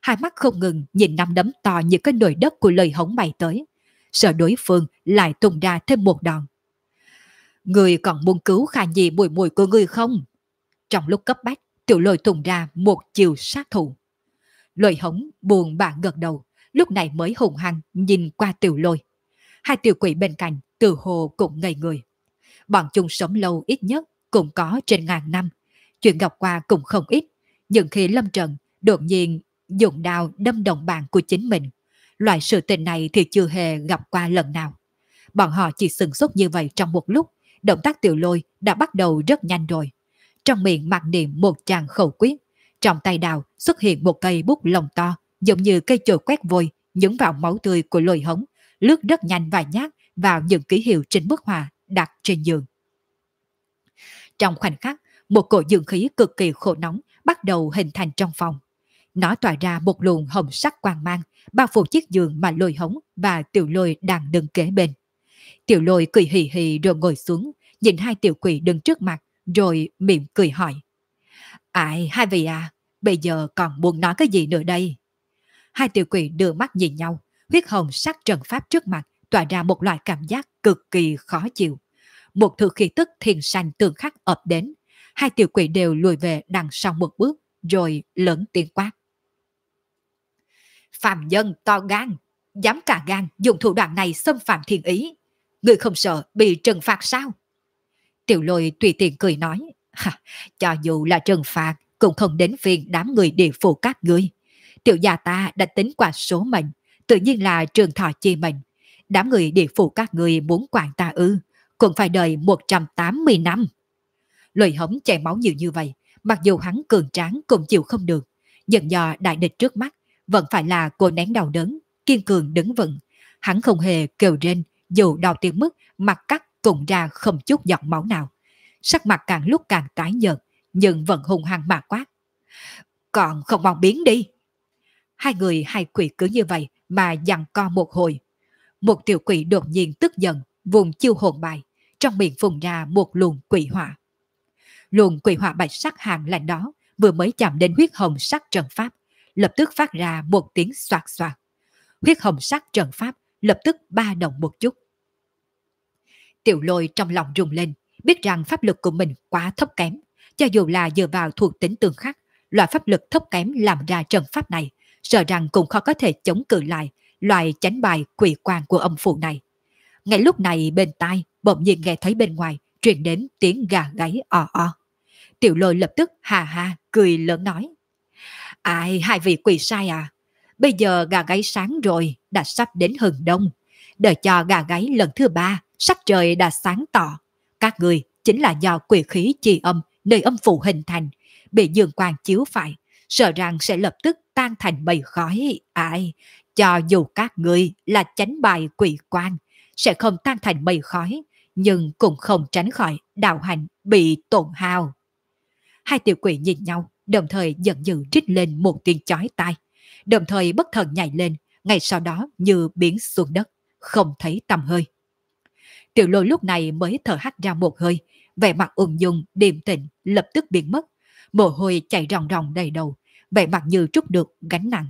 hai mắt không ngừng nhìn nắm đấm to như cái nồi đất của lời hống bay tới, sợ đối phương lại tung ra thêm một đòn. Người còn muốn cứu Kha Nhi mùi mùi của người không? Trong lúc cấp bách, Tiểu Lôi tung ra một chiều sát thủ. Lời hống buồn bã gật đầu, lúc này mới hùng hăng nhìn qua Tiểu Lôi. Hai tiểu quỷ bên cạnh từ hồ cũng ngây người. Bọn chúng sống lâu ít nhất cũng có trên ngàn năm, chuyện gặp qua cũng không ít, nhưng khi lâm trận đột nhiên dùng đao đâm đồng bạn của chính mình, loại sự tình này thì chưa hề gặp qua lần nào. Bọn họ chỉ sừng sốt như vậy trong một lúc, động tác Tiểu Lôi đã bắt đầu rất nhanh rồi. Trong miệng mặc niệm một tràng khẩu quyết, trong tay đào xuất hiện một cây bút lông to, giống như cây chổi quét vôi, nhúng vào máu tươi của Lôi hống, lướt rất nhanh vài nhát vào những ký hiệu trên bức họa đặt trên giường. Trong khoảnh khắc, một cổ dương khí cực kỳ khô nóng bắt đầu hình thành trong phòng. Nó tỏa ra một luồng hồng sắc quang mang, bao phủ chiếc giường mà Lôi hống và Tiểu Lôi đang đứng kế bên. Tiểu Lôi cười hì hì rồi ngồi xuống, nhìn hai tiểu quỷ đứng trước mặt, rồi mỉm cười hỏi. Ai, hai vị à, bây giờ còn muốn nói cái gì nữa đây? Hai tiểu quỷ đưa mắt nhìn nhau, huyết hồng sắc trần pháp trước mặt tỏa ra một loại cảm giác cực kỳ khó chịu. Một thứ khí tức thiên sanh tương khắc ập đến, hai tiểu quỷ đều lùi về đằng sau một bước, rồi lớn tiếng quát. Phạm nhân to gan, dám cả gan dùng thủ đoạn này xâm phạm thiên ý. Người không sợ bị trừng phạt sao? Tiểu Lôi tùy tiện cười nói. Cho dù là trừng phạt cũng không đến phiền đám người địa phủ các ngươi. Tiểu gia ta đã tính qua số mệnh, tự nhiên là trường thọ chi mệnh. Đám người địa phủ các ngươi muốn quản ta ư, cũng phải đợi 180 năm. Lời hống chảy máu nhiều như vậy, mặc dù hắn cường tráng cũng chịu không được, nhưng do đại địch trước mắt, vẫn phải là cô nén đau đớn, kiên cường đứng vững. Hắn không hề kêu rên, dù đau tiếng mức, mặt cắt cũng ra không chút giọt máu nào. Sắc mặt càng lúc càng tái nhợt, nhưng vẫn hung hăng mà quát. Còn không mong biến đi. Hai người hai quỷ cứ như vậy mà giằng co một hồi. Một tiểu quỷ đột nhiên tức giận, vùng chiêu hồn bài, trong miệng phun ra một luồng quỷ hỏa. Luồng quỷ hỏa bạch sắc hàng lạnh đó vừa mới chạm đến huyết hồng sắc trần pháp, lập tức phát ra một tiếng xoạt xoạt. Huyết hồng sắc trần pháp lập tức ba động một chút. Tiểu Lôi trong lòng rung lên, biết rằng pháp lực của mình quá thấp kém, cho dù là dựa vào thuộc tính tương khắc, loại pháp lực thấp kém làm ra trận pháp này, sợ rằng cũng khó có thể chống cự lại loại chánh bài quỷ quan của âm phủ này. Ngay lúc này bên tai bỗng nhiên nghe thấy bên ngoài truyền đến tiếng gà gáy o o. Tiểu Lôi lập tức hà hà cười lớn nói. Ai, hai vị quỷ sai à? Bây giờ gà gáy sáng rồi, đã sắp đến hừng đông. Đợi cho gà gáy lần thứ 3, sắc trời đã sáng tỏ. Các người chính là do quỷ khí chi âm nơi âm phủ hình thành, bị dương quang chiếu phải, sợ rằng sẽ lập tức tan thành mây khói. Ai, cho dù các người là chánh bài quỷ quan, sẽ không tan thành mây khói, nhưng cũng không tránh khỏi đạo hành bị tổn hao. Hai tiểu quỷ nhìn nhau, đồng thời giận dữ rít lên một tiếng chói tai, đồng thời bất thần nhảy lên, ngay sau đó như biến xuống đất, không thấy tăm hơi. Tiểu Lôi lúc này mới thở hắt ra một hơi, vẻ mặt ung dung điềm tĩnh lập tức biến mất, mồ hôi chảy ròng ròng đầy đầu, vẻ mặt như trút được gánh nặng.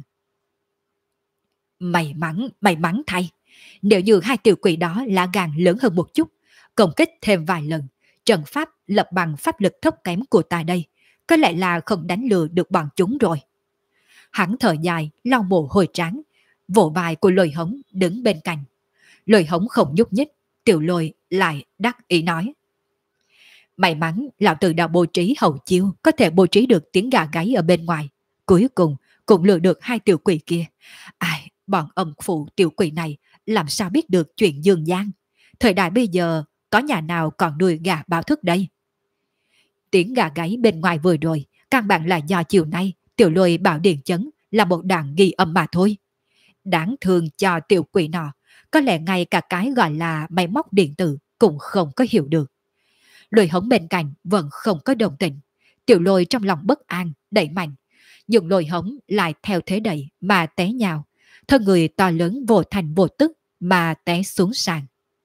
May mắn thay, nếu như hai tiểu quỷ đó lá gan lớn hơn một chút, công kích thêm vài lần, trận pháp lập bằng pháp lực thấp kém của ta đây, có lẽ là không đánh lừa được bọn chúng rồi. Hắn thở dài, lau mồ hôi trán, vỗ vai của Lôi hống đứng bên cạnh. Lôi hống không nhúc nhích, Tiểu Lôi lại đắc ý nói. May mắn lão tử đã bố trí hậu chiêu, có thể bố trí được tiếng gà gáy ở bên ngoài. Cuối cùng cũng lừa được hai tiểu quỷ kia. Ai, bọn âm phụ tiểu quỷ này làm sao biết được chuyện dương gian. Thời đại bây giờ có nhà nào còn nuôi gà báo thức đây? Tiếng gà gáy bên ngoài vừa rồi, căn bản là do chiều nay Tiểu Lôi bảo điện chấn là một đàn ghi âm mà thôi. Đáng thương cho tiểu quỷ nọ, có lẽ ngay cả cái gọi là máy móc điện tử cũng không có hiểu được. Lôi hống bên cạnh vẫn không có đồng tình. Tiểu Lôi trong lòng bất an, đẩy mạnh. Nhưng Lôi hống lại theo thế đẩy mà té nhào. Thân người to lớn vô thành vô tức mà té xuống sàn.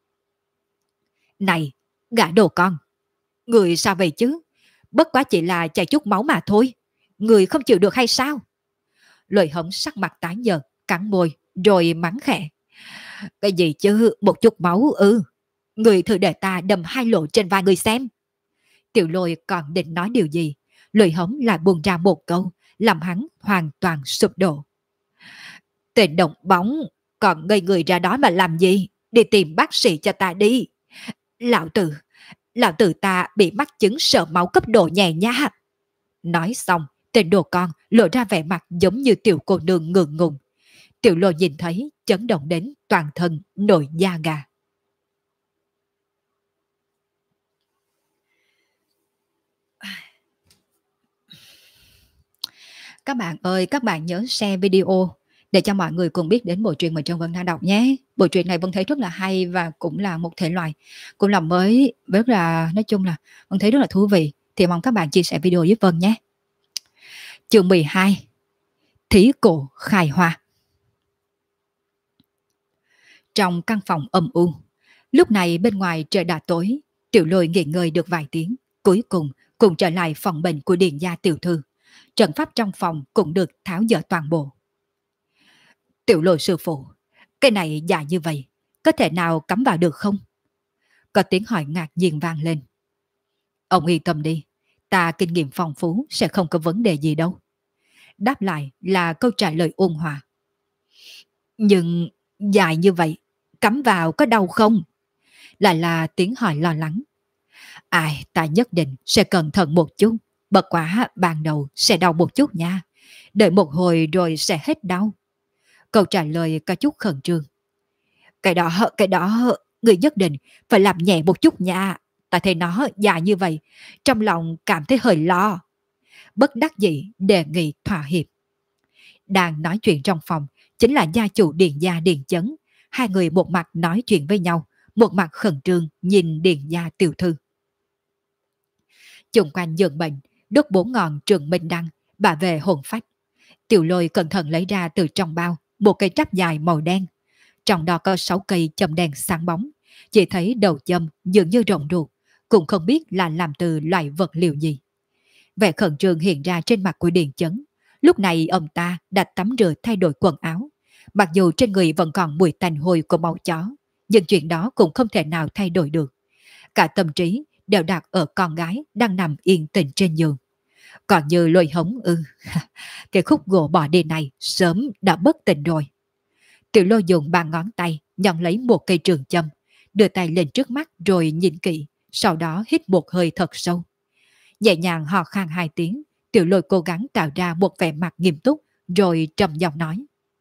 Này, gã đồ con! Người sao vậy chứ? Bất quá chỉ là chảy chút máu mà thôi. Người không chịu được hay sao? Lôi Hống sắc mặt tái nhợt, cắn môi, rồi mắng khẽ. Cái gì chứ, một chút máu ư? Người thử để ta đâm 2 lỗ trên vai người xem. Tiểu Lôi còn định nói điều gì, Lôi Hống lại buông ra một câu, làm hắn hoàn toàn sụp đổ. Tên động bóng, còn ngây người ra đó mà làm gì? Đi tìm bác sĩ cho ta đi. Lão tử, lão tử ta bị mắc chứng sợ máu cấp độ nhẹ nha. Nói xong, tên đồ con lộ ra vẻ mặt giống như tiểu cô nương ngượng ngùng. Tiểu Lôi nhìn thấy chấn động đến toàn thân nổi da gà. Các bạn ơi, các bạn nhớ share video để cho mọi người cùng biết đến bộ truyện mà Trân Vân đang đọc nhé. Bộ truyện này Vân thấy rất là hay và cũng là một thể loại cũng là mới, rất là nói chung là Vân thấy rất là thú vị. Thì mong các bạn chia sẻ video với Vân nhé. Chương 12: Thí cổ khai hoa. Trong căn phòng âm u, lúc này bên ngoài trời đã tối, Tiểu Lôi nghỉ ngơi được vài tiếng, cuối cùng trở lại phòng bệnh của Điền gia tiểu thư. Trận pháp trong phòng cũng được tháo dỡ toàn bộ. Tiểu Lôi sư phụ, cái này dài như vậy, có thể nào cắm vào được không? Có tiếng hỏi ngạc nhiên vang lên. Ông yên tâm đi, ta kinh nghiệm phong phú sẽ không có vấn đề gì đâu. Đáp lại là câu trả lời ôn hòa. Nhưng dài như vậy, cắm vào có đau không? Lại là tiếng hỏi lo lắng. Ai, ta nhất định sẽ cẩn thận một chút. Bất quá ban đầu sẽ đau một chút nha. Đợi một hồi rồi sẽ hết đau. Câu trả lời có chút khẩn trương. Cái đó, người nhất định phải làm nhẹ một chút nha. Ta thấy nó dài như vậy, trong lòng cảm thấy hơi lo. Bất đắc dĩ đề nghị thỏa hiệp. Đang nói chuyện trong phòng chính là gia chủ Điền gia Điền Chấn. Hai người một mặt nói chuyện với nhau, một mặt khẩn trương nhìn Điền gia tiểu thư. Chung quanh giường bệnh, đốt 4 ngọn trường minh đăng, bà về hồn phách. Tiểu Lôi cẩn thận lấy ra từ trong bao một cây tráp dài màu đen. Trong đó có 6 cây châm đen sáng bóng. Chỉ thấy đầu châm dường như rộng ruột, cũng không biết là làm từ loại vật liệu gì. Vẻ khẩn trương hiện ra trên mặt của Điền Chấn. Lúc này ông ta đã tắm rửa thay đổi quần áo. Mặc dù trên người vẫn còn mùi tanh hôi của máu chó, nhưng chuyện đó cũng không thể nào thay đổi được. Cả tâm trí đều đặt ở con gái đang nằm yên tĩnh trên giường. Còn như Lôi Hống ư, cái khúc gỗ bỏ đi này sớm đã bất tỉnh rồi. Tiểu Lôi dùng 3 ngón tay nhọn lấy một cây trường châm, đưa tay lên trước mắt rồi nhìn kỹ, sau đó hít một hơi thật sâu. Nhẹ nhàng hò khan 2 tiếng, Tiểu Lôi cố gắng tạo ra một vẻ mặt nghiêm túc, rồi trầm giọng nói.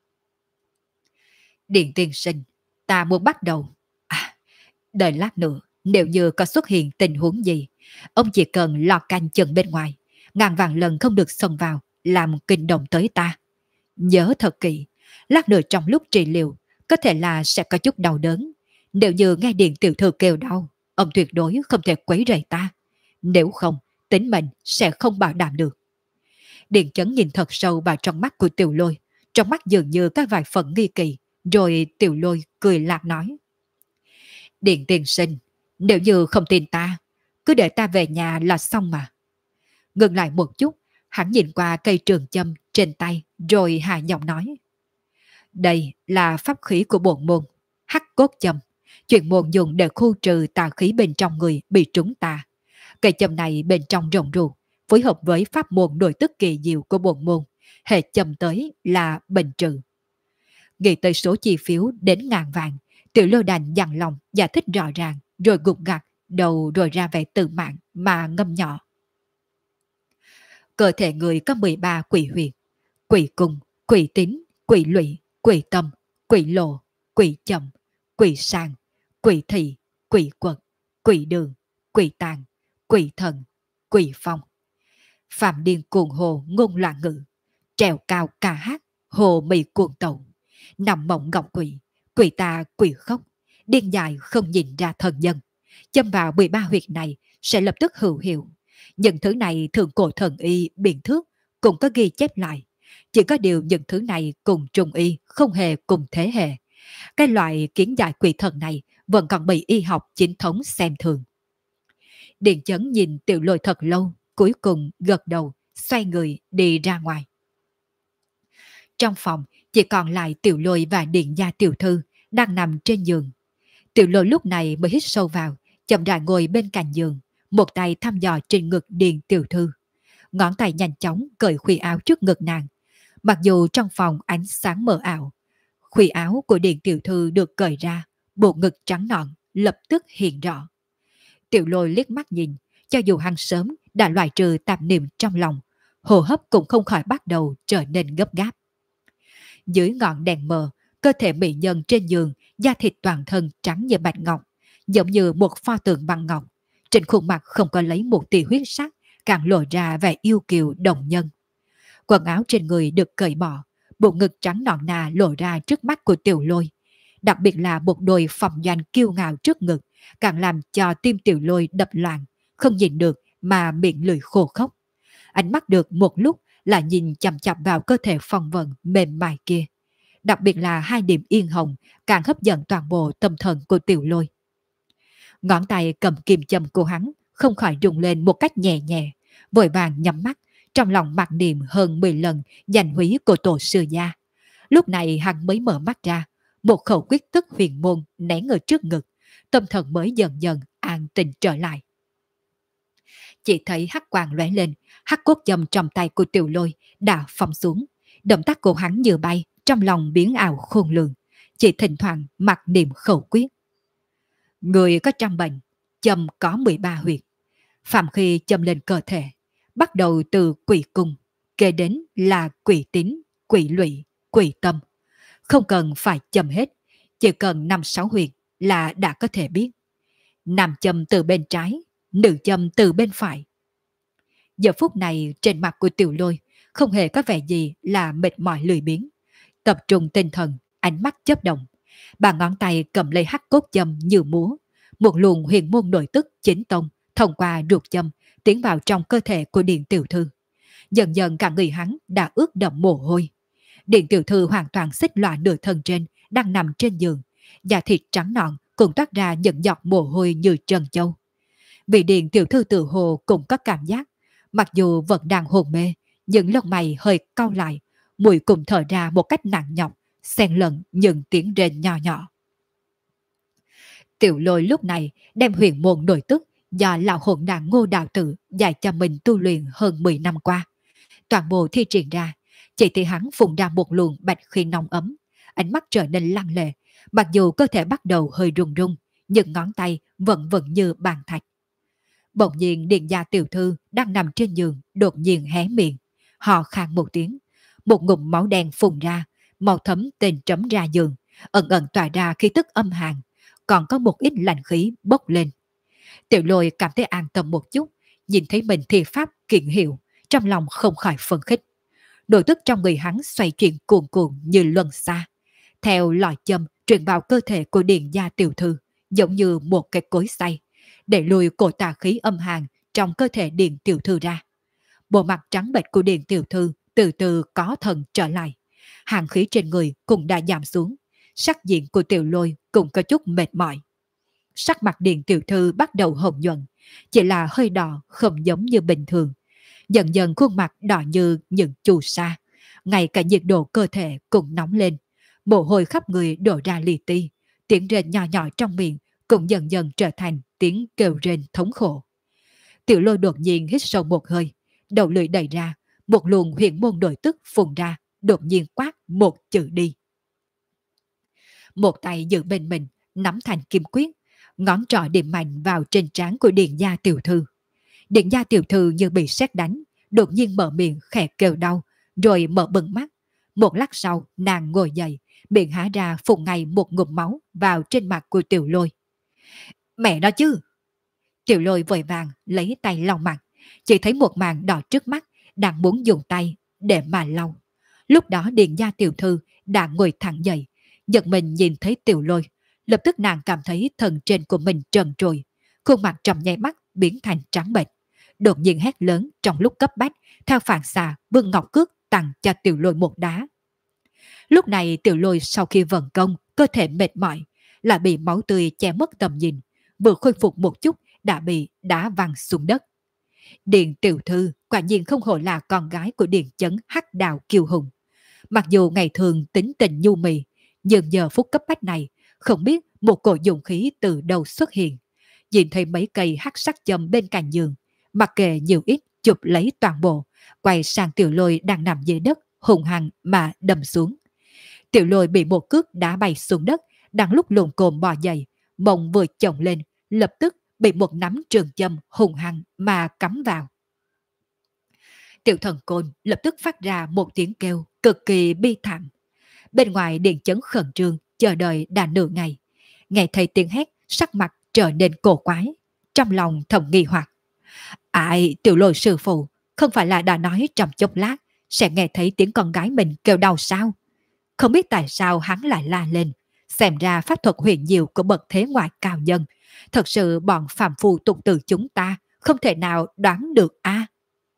Điện tiên sinh, ta muốn bắt đầu. Đợi lát nữa, nếu như có xuất hiện tình huống gì, ông chỉ cần lo canh chừng bên ngoài, ngàn vạn lần không được xông vào, làm kinh động tới ta. Nhớ thật kỹ, lát nữa trong lúc trị liệu, có thể là sẽ có chút đau đớn. Nếu như nghe điện tiểu thư kêu đau, ông tuyệt đối không thể quấy rầy ta. Nếu không, tính mệnh sẽ không bảo đảm được. Điện Chấn nhìn thật sâu vào trong mắt của Tiểu Lôi, trong mắt dường như các vài phần nghi kỳ, rồi Tiểu Lôi cười lạc nói. Điện tiên sinh, nếu như không tin ta, cứ để ta về nhà là xong mà. Ngừng lại một chút, hắn nhìn qua cây trường châm trên tay, rồi hạ giọng nói. Đây là pháp khí của bổn môn, hắc cốt châm, chuyên môn dùng để khu trừ tà khí bên trong người bị trúng tà. Cây châm này bên trong rộng ruột, phối hợp với pháp môn nội tức kỳ diệu của bổn môn, hệ châm tới là bệnh trừ. Nghĩ tới số chi phiếu đến ngàn vạn, Tiểu Lôi đành dặn lòng giải thích rõ ràng, rồi gục gặt đầu rồi ra vẻ tự mạng mà ngâm nhỏ. Cơ thể người có 13 quỷ huyệt: quỷ cung, quỷ tín, quỷ lụy, quỷ tâm, quỷ lộ, quỷ chậm, quỷ sàng, quỷ thị, quỷ quật, quỷ đường, quỷ tàn, quỷ thần, quỷ phong. Phạm điên cuồng hồ ngôn loạn ngữ, trèo cao ca hát, hồ mị cuồng tẩu, nằm mộng ngọc quỷ, quỷ tà quỷ khóc, điên dại không nhìn ra thần nhân. Châm vào 13 huyệt này sẽ lập tức hữu hiệu. Những thứ này thượng cổ thần y biện thước cũng có ghi chép lại. Chỉ có điều những thứ này cùng trung y không hề cùng thế hệ. Cái loại kiến giải quỷ thần này vẫn còn bị y học chính thống xem thường. Điện Chấn nhìn Tiểu Lôi thật lâu, cuối cùng gật đầu, xoay người đi ra ngoài. Trong phòng chỉ còn lại Tiểu Lôi và Điện Gia tiểu thư đang nằm trên giường. Tiểu Lôi lúc này mới hít sâu vào, chậm rãi ngồi bên cạnh giường, một tay thăm dò trên ngực Điện tiểu thư. Ngón tay nhanh chóng cởi khuy áo trước ngực nàng. Mặc dù trong phòng ánh sáng mờ ảo, khuy áo của Điện tiểu thư được cởi ra, bộ ngực trắng nõn lập tức hiện rõ. Tiểu Lôi liếc mắt nhìn, cho dù hắn sớm đã loại trừ tạp niệm trong lòng, hô hấp cũng không khỏi bắt đầu trở nên gấp gáp. Dưới ngọn đèn mờ, cơ thể mỹ nhân trên giường, da thịt toàn thân trắng như bạch ngọc, giống như một pho tượng bằng ngọc. Trên khuôn mặt không có lấy một tia huyết sắc, càng lộ ra vẻ yêu kiều động nhân. Quần áo trên người được cởi bỏ, bộ ngực trắng nõn nà lộ ra trước mắt của Tiểu Lôi. Đặc biệt là một đôi phồng doanh kiêu ngạo trước ngực, càng làm cho tim Tiểu Lôi đập loạn, không nhìn được mà miệng lưỡi khô khốc. Ánh mắt được một lúc là nhìn chằm chằm vào cơ thể phong vận mềm mại kia. Đặc biệt là hai điểm yên hồng càng hấp dẫn toàn bộ tâm thần của Tiểu Lôi. Ngón tay cầm kim châm của hắn không khỏi rung lên một cách nhẹ nhẹ, vội vàng nhắm mắt, trong lòng mặc niệm hơn 10 lần danh húy của tổ sư gia. Lúc này hắn mới mở mắt ra, một khẩu quyết tức huyền môn nén ở trước ngực, tâm thần mới dần dần an tĩnh trở lại. Chỉ thấy hắc quang lóe lên, hắc cốt châm trong tay của Tiểu Lôi đã phóng xuống, động tác của hắn như bay, trong lòng biến ảo khôn lường, chỉ thỉnh thoảng mặc niệm khẩu quyết. Người có trăm bệnh, châm có 13 huyệt. Phạm khi châm lên cơ thể, bắt đầu từ quỷ cung, kế đến là quỷ tín, quỷ lụy, quỷ tâm. Không cần phải châm hết, chỉ cần 5-6 huyệt là đã có thể biết. Nam châm từ bên trái, nữ châm từ bên phải. Giờ phút này trên mặt của Tiểu Lôi không hề có vẻ gì là mệt mỏi lười biếng. Tập trung tinh thần, ánh mắt chớp động. Bà ngón tay cầm lấy hắc cốt châm như múa. Một luồng huyền môn nội tức chính tông thông qua ruột châm tiến vào trong cơ thể của Điện tiểu thư. Dần dần cả người hắn đã ướt đẫm mồ hôi. Điện tiểu thư hoàn toàn xích loại nửa thân trên, đang nằm trên giường. Da thịt trắng nõn cũng toát ra những giọt mồ hôi như trân châu. Vị Điện tiểu thư tự hồ cũng có cảm giác, mặc dù vẫn đang hôn mê, nhưng lông mày hơi cau lại, mũi cũng thở ra một cách nặng nhọc, xen lẫn những tiếng rên nhỏ nhỏ. Tiểu Lôi lúc này đem huyền môn nội tức do lão hồn nạn Ngô Đạo Tử dạy cho mình tu luyện hơn 10 năm qua. Toàn bộ thi triển ra, chỉ thấy hắn phun ra một luồng bạch khí nóng ấm, ánh mắt trở nên lăng lệ, mặc dù cơ thể bắt đầu hơi run run, nhưng ngón tay vẫn vẫn như bàn thạch. Bỗng nhiên Điện Gia tiểu thư đang nằm trên giường đột nhiên hé miệng, họ khan một tiếng, một ngụm máu đen phun ra, màu thấm tên trấm ra giường, ẩn ẩn tỏa ra khí tức âm hàn, còn có một ít lạnh khí bốc lên. Tiểu Lôi cảm thấy an tâm một chút, nhìn thấy mình thi pháp kiện hiệu, trong lòng không khỏi phấn khích. Nội tức trong người hắn xoay chuyển cuồn cuộn như luân xa, theo lòi châm truyền vào cơ thể của Điện Gia tiểu thư, giống như một cái cối xay, để lùi cổ tà khí âm hàn trong cơ thể Điện tiểu thư ra. Bộ mặt trắng bệch của Điện tiểu thư từ từ có thần trở lại, hàn khí trên người cũng đã giảm xuống, sắc diện của Tiểu Lôi cũng có chút mệt mỏi. Sắc mặt Điện tiểu thư bắt đầu hồng nhuận, chỉ là hơi đỏ không giống như bình thường. Dần dần khuôn mặt đỏ như những chu sa, ngay cả nhiệt độ cơ thể cũng nóng lên, mồ hôi khắp người đổ ra li ti, tiếng rên nhỏ nhỏ trong miệng cũng dần dần trở thành tiếng kêu rên thống khổ. Tiểu Lôi đột nhiên hít sâu một hơi, đầu lưỡi đẩy ra, một luồng huyền môn nội tức phun ra, đột nhiên quát một chữ đi. Một tay giữ bên mình, nắm thành kim quyết, ngón trỏ điểm mạnh vào trên trán của Điện Gia tiểu thư. Điện Gia tiểu thư như bị sét đánh, đột nhiên mở miệng khẽ kêu đau, rồi mở bừng mắt. Một lát sau, nàng ngồi dậy, miệng há ra phun ngay một ngụm máu vào trên mặt của Tiểu Lôi. Mẹ nó chứ! Tiểu Lôi vội vàng lấy tay lau mặt, chỉ thấy một màn đỏ trước mắt, đang muốn dùng tay để mà lau. Lúc đó Điện Gia tiểu thư đã ngồi thẳng dậy, giật mình nhìn thấy Tiểu Lôi, lập tức nàng cảm thấy thần trên của mình trần trụi, khuôn mặt trong nháy mắt biến thành trắng bệch, đột nhiên hét lớn trong lúc cấp bách, theo phản xạ vươn ngọc cước tặng cho Tiểu Lôi một đá. Lúc này Tiểu Lôi sau khi vận công, cơ thể mệt mỏi, lại bị máu tươi che mất tầm nhìn, vừa khôi phục một chút đã bị đá văng xuống đất. Điện tiểu thư quả nhiên không hổ là con gái của Điện Chấn Hắc Đạo kiêu hùng. Mặc dù ngày thường tính tình nhu mì, nhưng giờ phút cấp bách này, không biết một cổ dụng khí từ đâu xuất hiện. Nhìn thấy mấy cây hắc sắc châm bên cạnh giường, mặc kệ nhiều ít chụp lấy toàn bộ, quay sang Tiểu Lôi đang nằm dưới đất, hùng hăng mà đâm xuống. Tiểu Lôi bị một cước đá bay xuống đất, đang lúc lồm cồm bò dậy, mông vừa chồng lên, lập tức bị một nắm trường châm hùng hăng mà cắm vào. Tiểu Thần Côn lập tức phát ra một tiếng kêu cực kỳ bi thảm. Bên ngoài Điền Chấn khẩn trương chờ đợi đã nửa ngày, nghe thấy tiếng hét, sắc mặt trở nên cổ quái, trong lòng thầm nghi hoặc. Ai, Tiểu Lôi sư phụ, không phải là đã nói trong chốc lát sẽ nghe thấy tiếng con gái mình kêu đau sao? Không biết tại sao hắn lại la lên, xem ra pháp thuật huyền diệu của bậc thế ngoại cao nhân, thật sự bọn phàm phu tục tử chúng ta không thể nào đoán được a.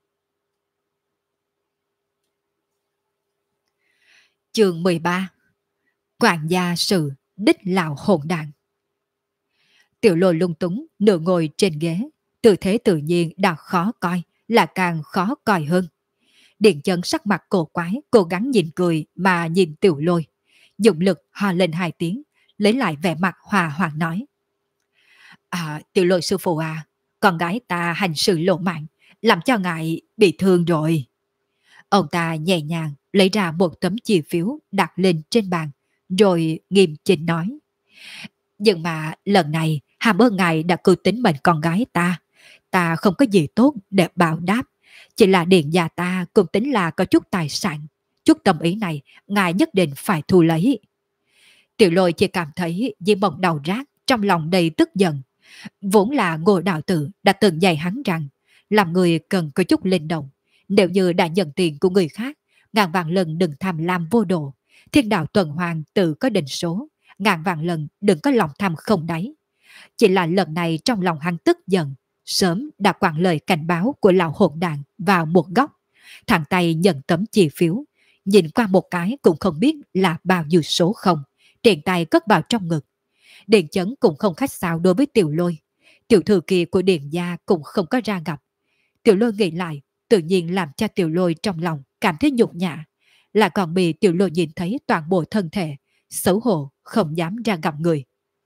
Chương 13. Quản gia sự đích lão hồn đàn. Tiểu Lôi lung túng nửa ngồi trên ghế, tư thế tự nhiên đã khó coi, là càng khó coi hơn. Điện Chấn sắc mặt cổ quái, cố gắng nhìn cười mà nhìn Tiểu Lôi, dùng lực hò lên hai tiếng, lấy lại vẻ mặt hòa hoãn nói: Tiểu Lôi sư phụ à, con gái ta hành sự lộ mạng, làm cho ngài bị thương rồi. Ông ta nhẹ nhàng lấy ra một tấm chi phiếu đặt lên trên bàn, rồi nghiêm chỉnh nói: Nhưng mà lần này hàm ơn ngài đã cứu tính mệnh con gái ta. Ta không có gì tốt để báo đáp, chỉ là điện gia ta cũng tính là có chút tài sản. Chút tâm ý này ngài nhất định phải thu lấy. Tiểu Lôi chỉ cảm thấy như bồng đầu rác, trong lòng đầy tức giận. Vốn là Ngô đạo tử đã từng dạy hắn rằng làm người cần có chút linh động. Nếu như đã nhận tiền của người khác, ngàn vạn lần đừng tham lam vô độ. Thiên đạo tuần hoàn tự có định số, ngàn vạn lần đừng có lòng tham không đáy. Chỉ là lần này trong lòng hắn tức giận, sớm đã quẳng lời cảnh báo của lão hỗn đàn vào một góc. Thẳng tay nhận tấm chi phiếu, nhìn qua một cái cũng không biết là bao nhiêu số không, tiền tay cất vào trong ngực. Điền Chấn cũng không khách sáo đối với Tiểu Lôi. Tiểu thư kia của Điền gia cũng không có ra gặp. Tiểu Lôi nghĩ lại, tự nhiên làm cho Tiểu Lôi trong lòng cảm thấy nhục nhã, là còn bị Tiểu Lôi nhìn thấy toàn bộ thân thể, xấu hổ không dám ra gặp người.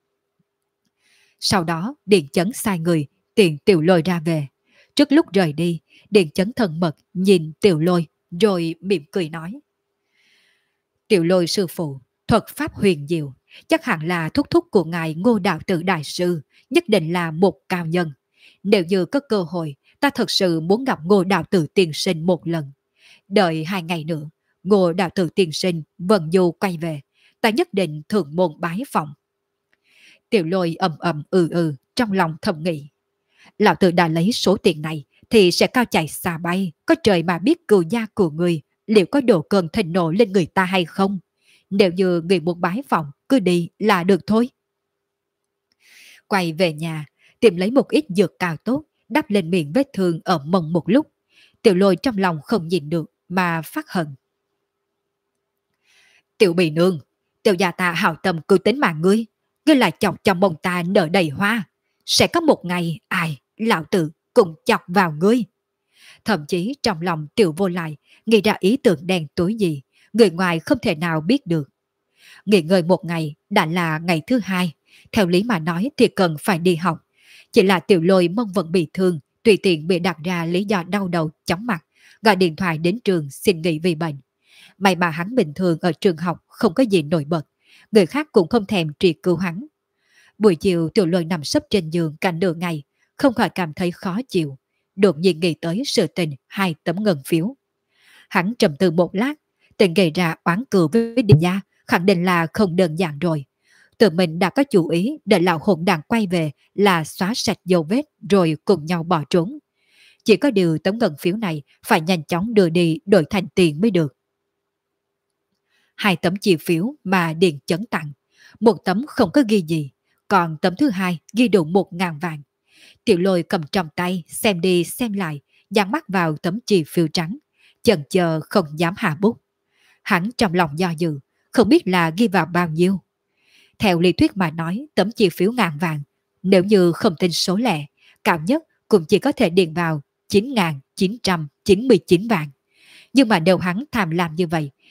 Sau đó Điền Chấn sai người tiện Tiểu Lôi ra về. Trước lúc rời đi, Điền Chấn thân mật nhìn Tiểu Lôi rồi mỉm cười nói: Tiểu Lôi sư phụ, thuật pháp huyền diệu, chắc hẳn là thúc thúc của ngài Ngô đạo tử đại sư, nhất định là một cao nhân. Nếu như có cơ hội, ta thật sự muốn gặp Ngô đạo tử tiên sinh một lần. Đợi 2 ngày nữa, Ngô đạo tử tiên sinh vần du quay về, ta nhất định thượng môn bái phỏng. Tiểu Lôi ầm ầm trong lòng thầm nghĩ: Lão tử đã lấy số tiền này thì sẽ cao chạy xa bay, có trời mà biết cừu gia của người liệu có đổ cơn thịnh nộ lên người ta hay không. Nếu như người muốn bái phỏng, cứ đi là được thôi. Quay về nhà, tìm lấy một ít dược cao tốt, đắp lên miệng vết thương ở mông một lúc. Tiểu Lôi trong lòng không nhìn được mà phát hận. Tiểu Bì Nương, tiểu gia ta hào tâm cứu tính mạng ngươi, ngươi lại chọc cho mông ta nở đầy hoa. Sẽ có một ngày ai, lão tử cùng chọc vào ngươi. Thậm chí trong lòng Tiểu Vô Lại nghĩ ra ý tưởng đen tối gì, người ngoài không thể nào biết được. Nghỉ ngơi một ngày đã là ngày thứ 2, theo lý mà nói thì cần phải đi học. Chỉ là Tiểu Lôi mông vẫn bị thương, tùy tiện bị đặt ra lý do đau đầu chóng mặt, gọi điện thoại đến trường xin nghỉ vì bệnh. May mà hắn bình thường ở trường học không có gì nổi bật, người khác cũng không thèm truy cứu hắn. Buổi chiều Tiểu Lôi nằm sấp trên giường cả nửa ngày, không khỏi cảm thấy khó chịu, đột nhiên nghĩ tới sự tình 2 tấm ngân phiếu. Hắn trầm tư một lát, tình gây ra oán cừu với Điền gia khẳng định là không đơn giản rồi. Tự mình đã có chủ ý để lão hỗn đàn quay về là xóa sạch dấu vết rồi cùng nhau bỏ trốn. Chỉ có điều tấm ngân phiếu này phải nhanh chóng đưa đi đổi thành tiền mới được. 2 tấm chi phiếu mà Điền Chấn tặng, một tấm không có ghi gì, còn tấm thứ 2 ghi đủ 1.000 vàng. Tiểu Lôi cầm trong tay xem đi xem lại, dán mắt vào tấm chi phiếu trắng, chần chờ không dám hạ bút. Hắn trong lòng do dự, không biết là ghi vào bao nhiêu. Theo lý thuyết mà nói, tấm chi phiếu 1.000 vàng, nếu như không tin số lẻ, cao nhất cũng chỉ có thể điền vào 9.999 vàng. Nhưng mà nếu hắn tham lam như vậy,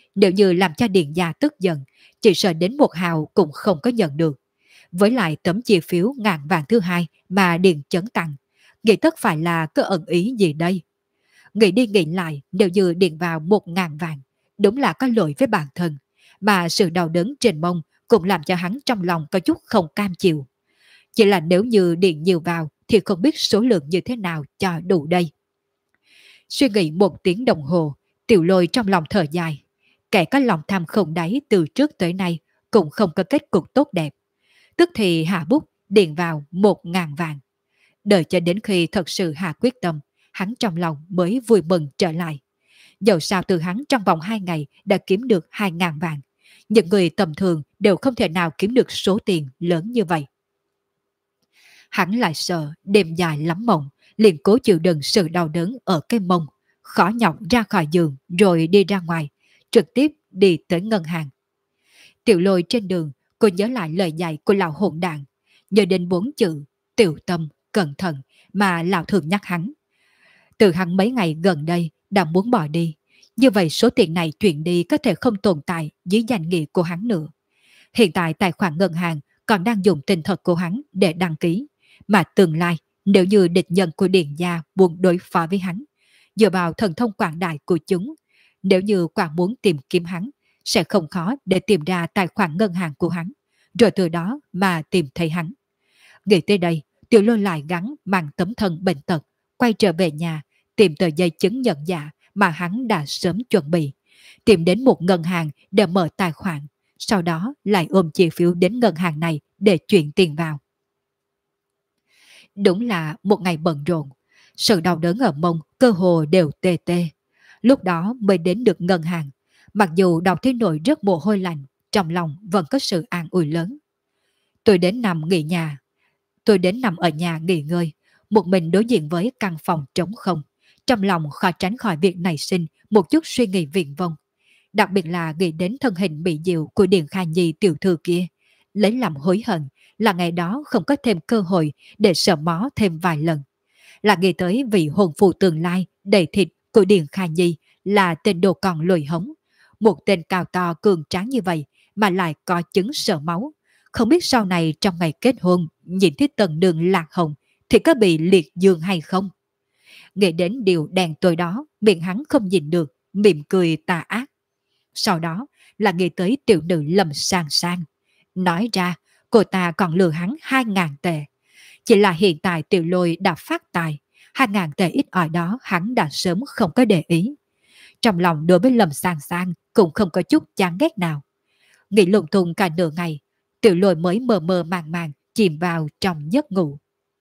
Nếu như làm cho Điền gia tức giận, chỉ sợ đến một hào cũng không có nhận được. Với lại tấm chi phiếu ngàn vàng thứ hai mà Điền Chấn tặng, nghĩ tất phải là có ẩn ý gì đây. Nghĩ đi nghĩ lại, nếu như Điền vào 1.000 vàng, đúng là có lỗi với bản thân, mà sự đau đớn trên mông cũng làm cho hắn trong lòng có chút không cam chịu. Chỉ là nếu như Điền nhiều vào thì không biết số lượng như thế nào cho đủ đây. Suy nghĩ 1 tiếng đồng hồ, Tiểu Lôi trong lòng thở dài. Kẻ có lòng tham không đáy từ trước tới nay cũng không có kết cục tốt đẹp. Tức thì hạ bút điền vào 1.000 vàng. Đợi cho đến khi thật sự hạ quyết tâm, hắn trong lòng mới vui mừng trở lại. Dẫu sao từ hắn trong vòng 2 ngày đã kiếm được 2.000 vàng. Những người tầm thường đều không thể nào kiếm được số tiền lớn như vậy. Hắn lại sợ đêm dài lắm mộng, liền cố chịu đựng sự đau đớn ở cái mông, khó nhọc ra khỏi giường rồi đi ra ngoài, trực tiếp đi tới ngân hàng. Tiểu Lôi trên đường, cô nhớ lại lời dạy của lão hỗn đàn, nhớ đến 4 chữ tiểu tâm, cẩn thận mà lão thường nhắc hắn. Từ hắn mấy ngày gần đây đã muốn bỏ đi, như vậy số tiền này chuyển đi có thể không tồn tại dưới danh nghĩa của hắn nữa. Hiện tại tài khoản ngân hàng còn đang dùng tên thật của hắn để đăng ký, mà tương lai nếu như địch nhân của Điền gia muốn đối phó với hắn, dựa vào thần thông quảng đại của chúng, nếu như quảng muốn tìm kiếm hắn, sẽ không khó để tìm ra tài khoản ngân hàng của hắn, rồi từ đó mà tìm thấy hắn. Nghĩ tới đây, Tiểu Lôi lại gắn mang tấm thân bệnh tật, quay trở về nhà, tìm tờ giấy chứng nhận giả mà hắn đã sớm chuẩn bị, tìm đến một ngân hàng để mở tài khoản, sau đó lại ôm chi phiếu đến ngân hàng này để chuyển tiền vào. Đúng là một ngày bận rộn, sự đau đớn ở mông cơ hồ đều tê tê. Lúc đó mới đến được ngân hàng, mặc dù đọc thấy nỗi rất mồ hôi lạnh, trong lòng vẫn có sự an ủi lớn. Tôi đến nằm nghỉ nhà, tôi đến nằm ở nhà nghỉ ngơi, một mình đối diện với căn phòng trống không. Trong lòng khó tránh khỏi việc nảy sinh một chút suy nghĩ viển vông. Đặc biệt là nghĩ đến thân hình bị diệu của Điền Kha Nhi tiểu thư kia. Lấy làm hối hận là ngày đó không có thêm cơ hội để sờ mó thêm vài lần. Là nghĩ tới vị hồn phù tương lai đầy thịt của Điền Kha Nhi là tên đồ con lồi hống. Một tên cao to cường tráng như vậy mà lại có chứng sợ máu. Không biết sau này trong ngày kết hôn nhìn thấy tần đường lạc hồng thì có bị liệt dương hay không? Nghĩ đến điều đèn tối đó, miệng hắn không nhìn được, mỉm cười tà ác. Sau đó là nghĩ tới tiểu nữ Lâm Sang Sang. Nói ra, cô ta còn lừa hắn 2.000 tệ. Chỉ là hiện tại Tiểu Lôi đã phát tài, 2.000 tệ ít ỏi đó hắn đã sớm không có để ý. Trong lòng đối với Lâm Sang Sang cũng không có chút chán ghét nào. Nghĩ lung tung cả nửa ngày, Tiểu Lôi mới mờ mờ màng màng chìm vào trong giấc ngủ.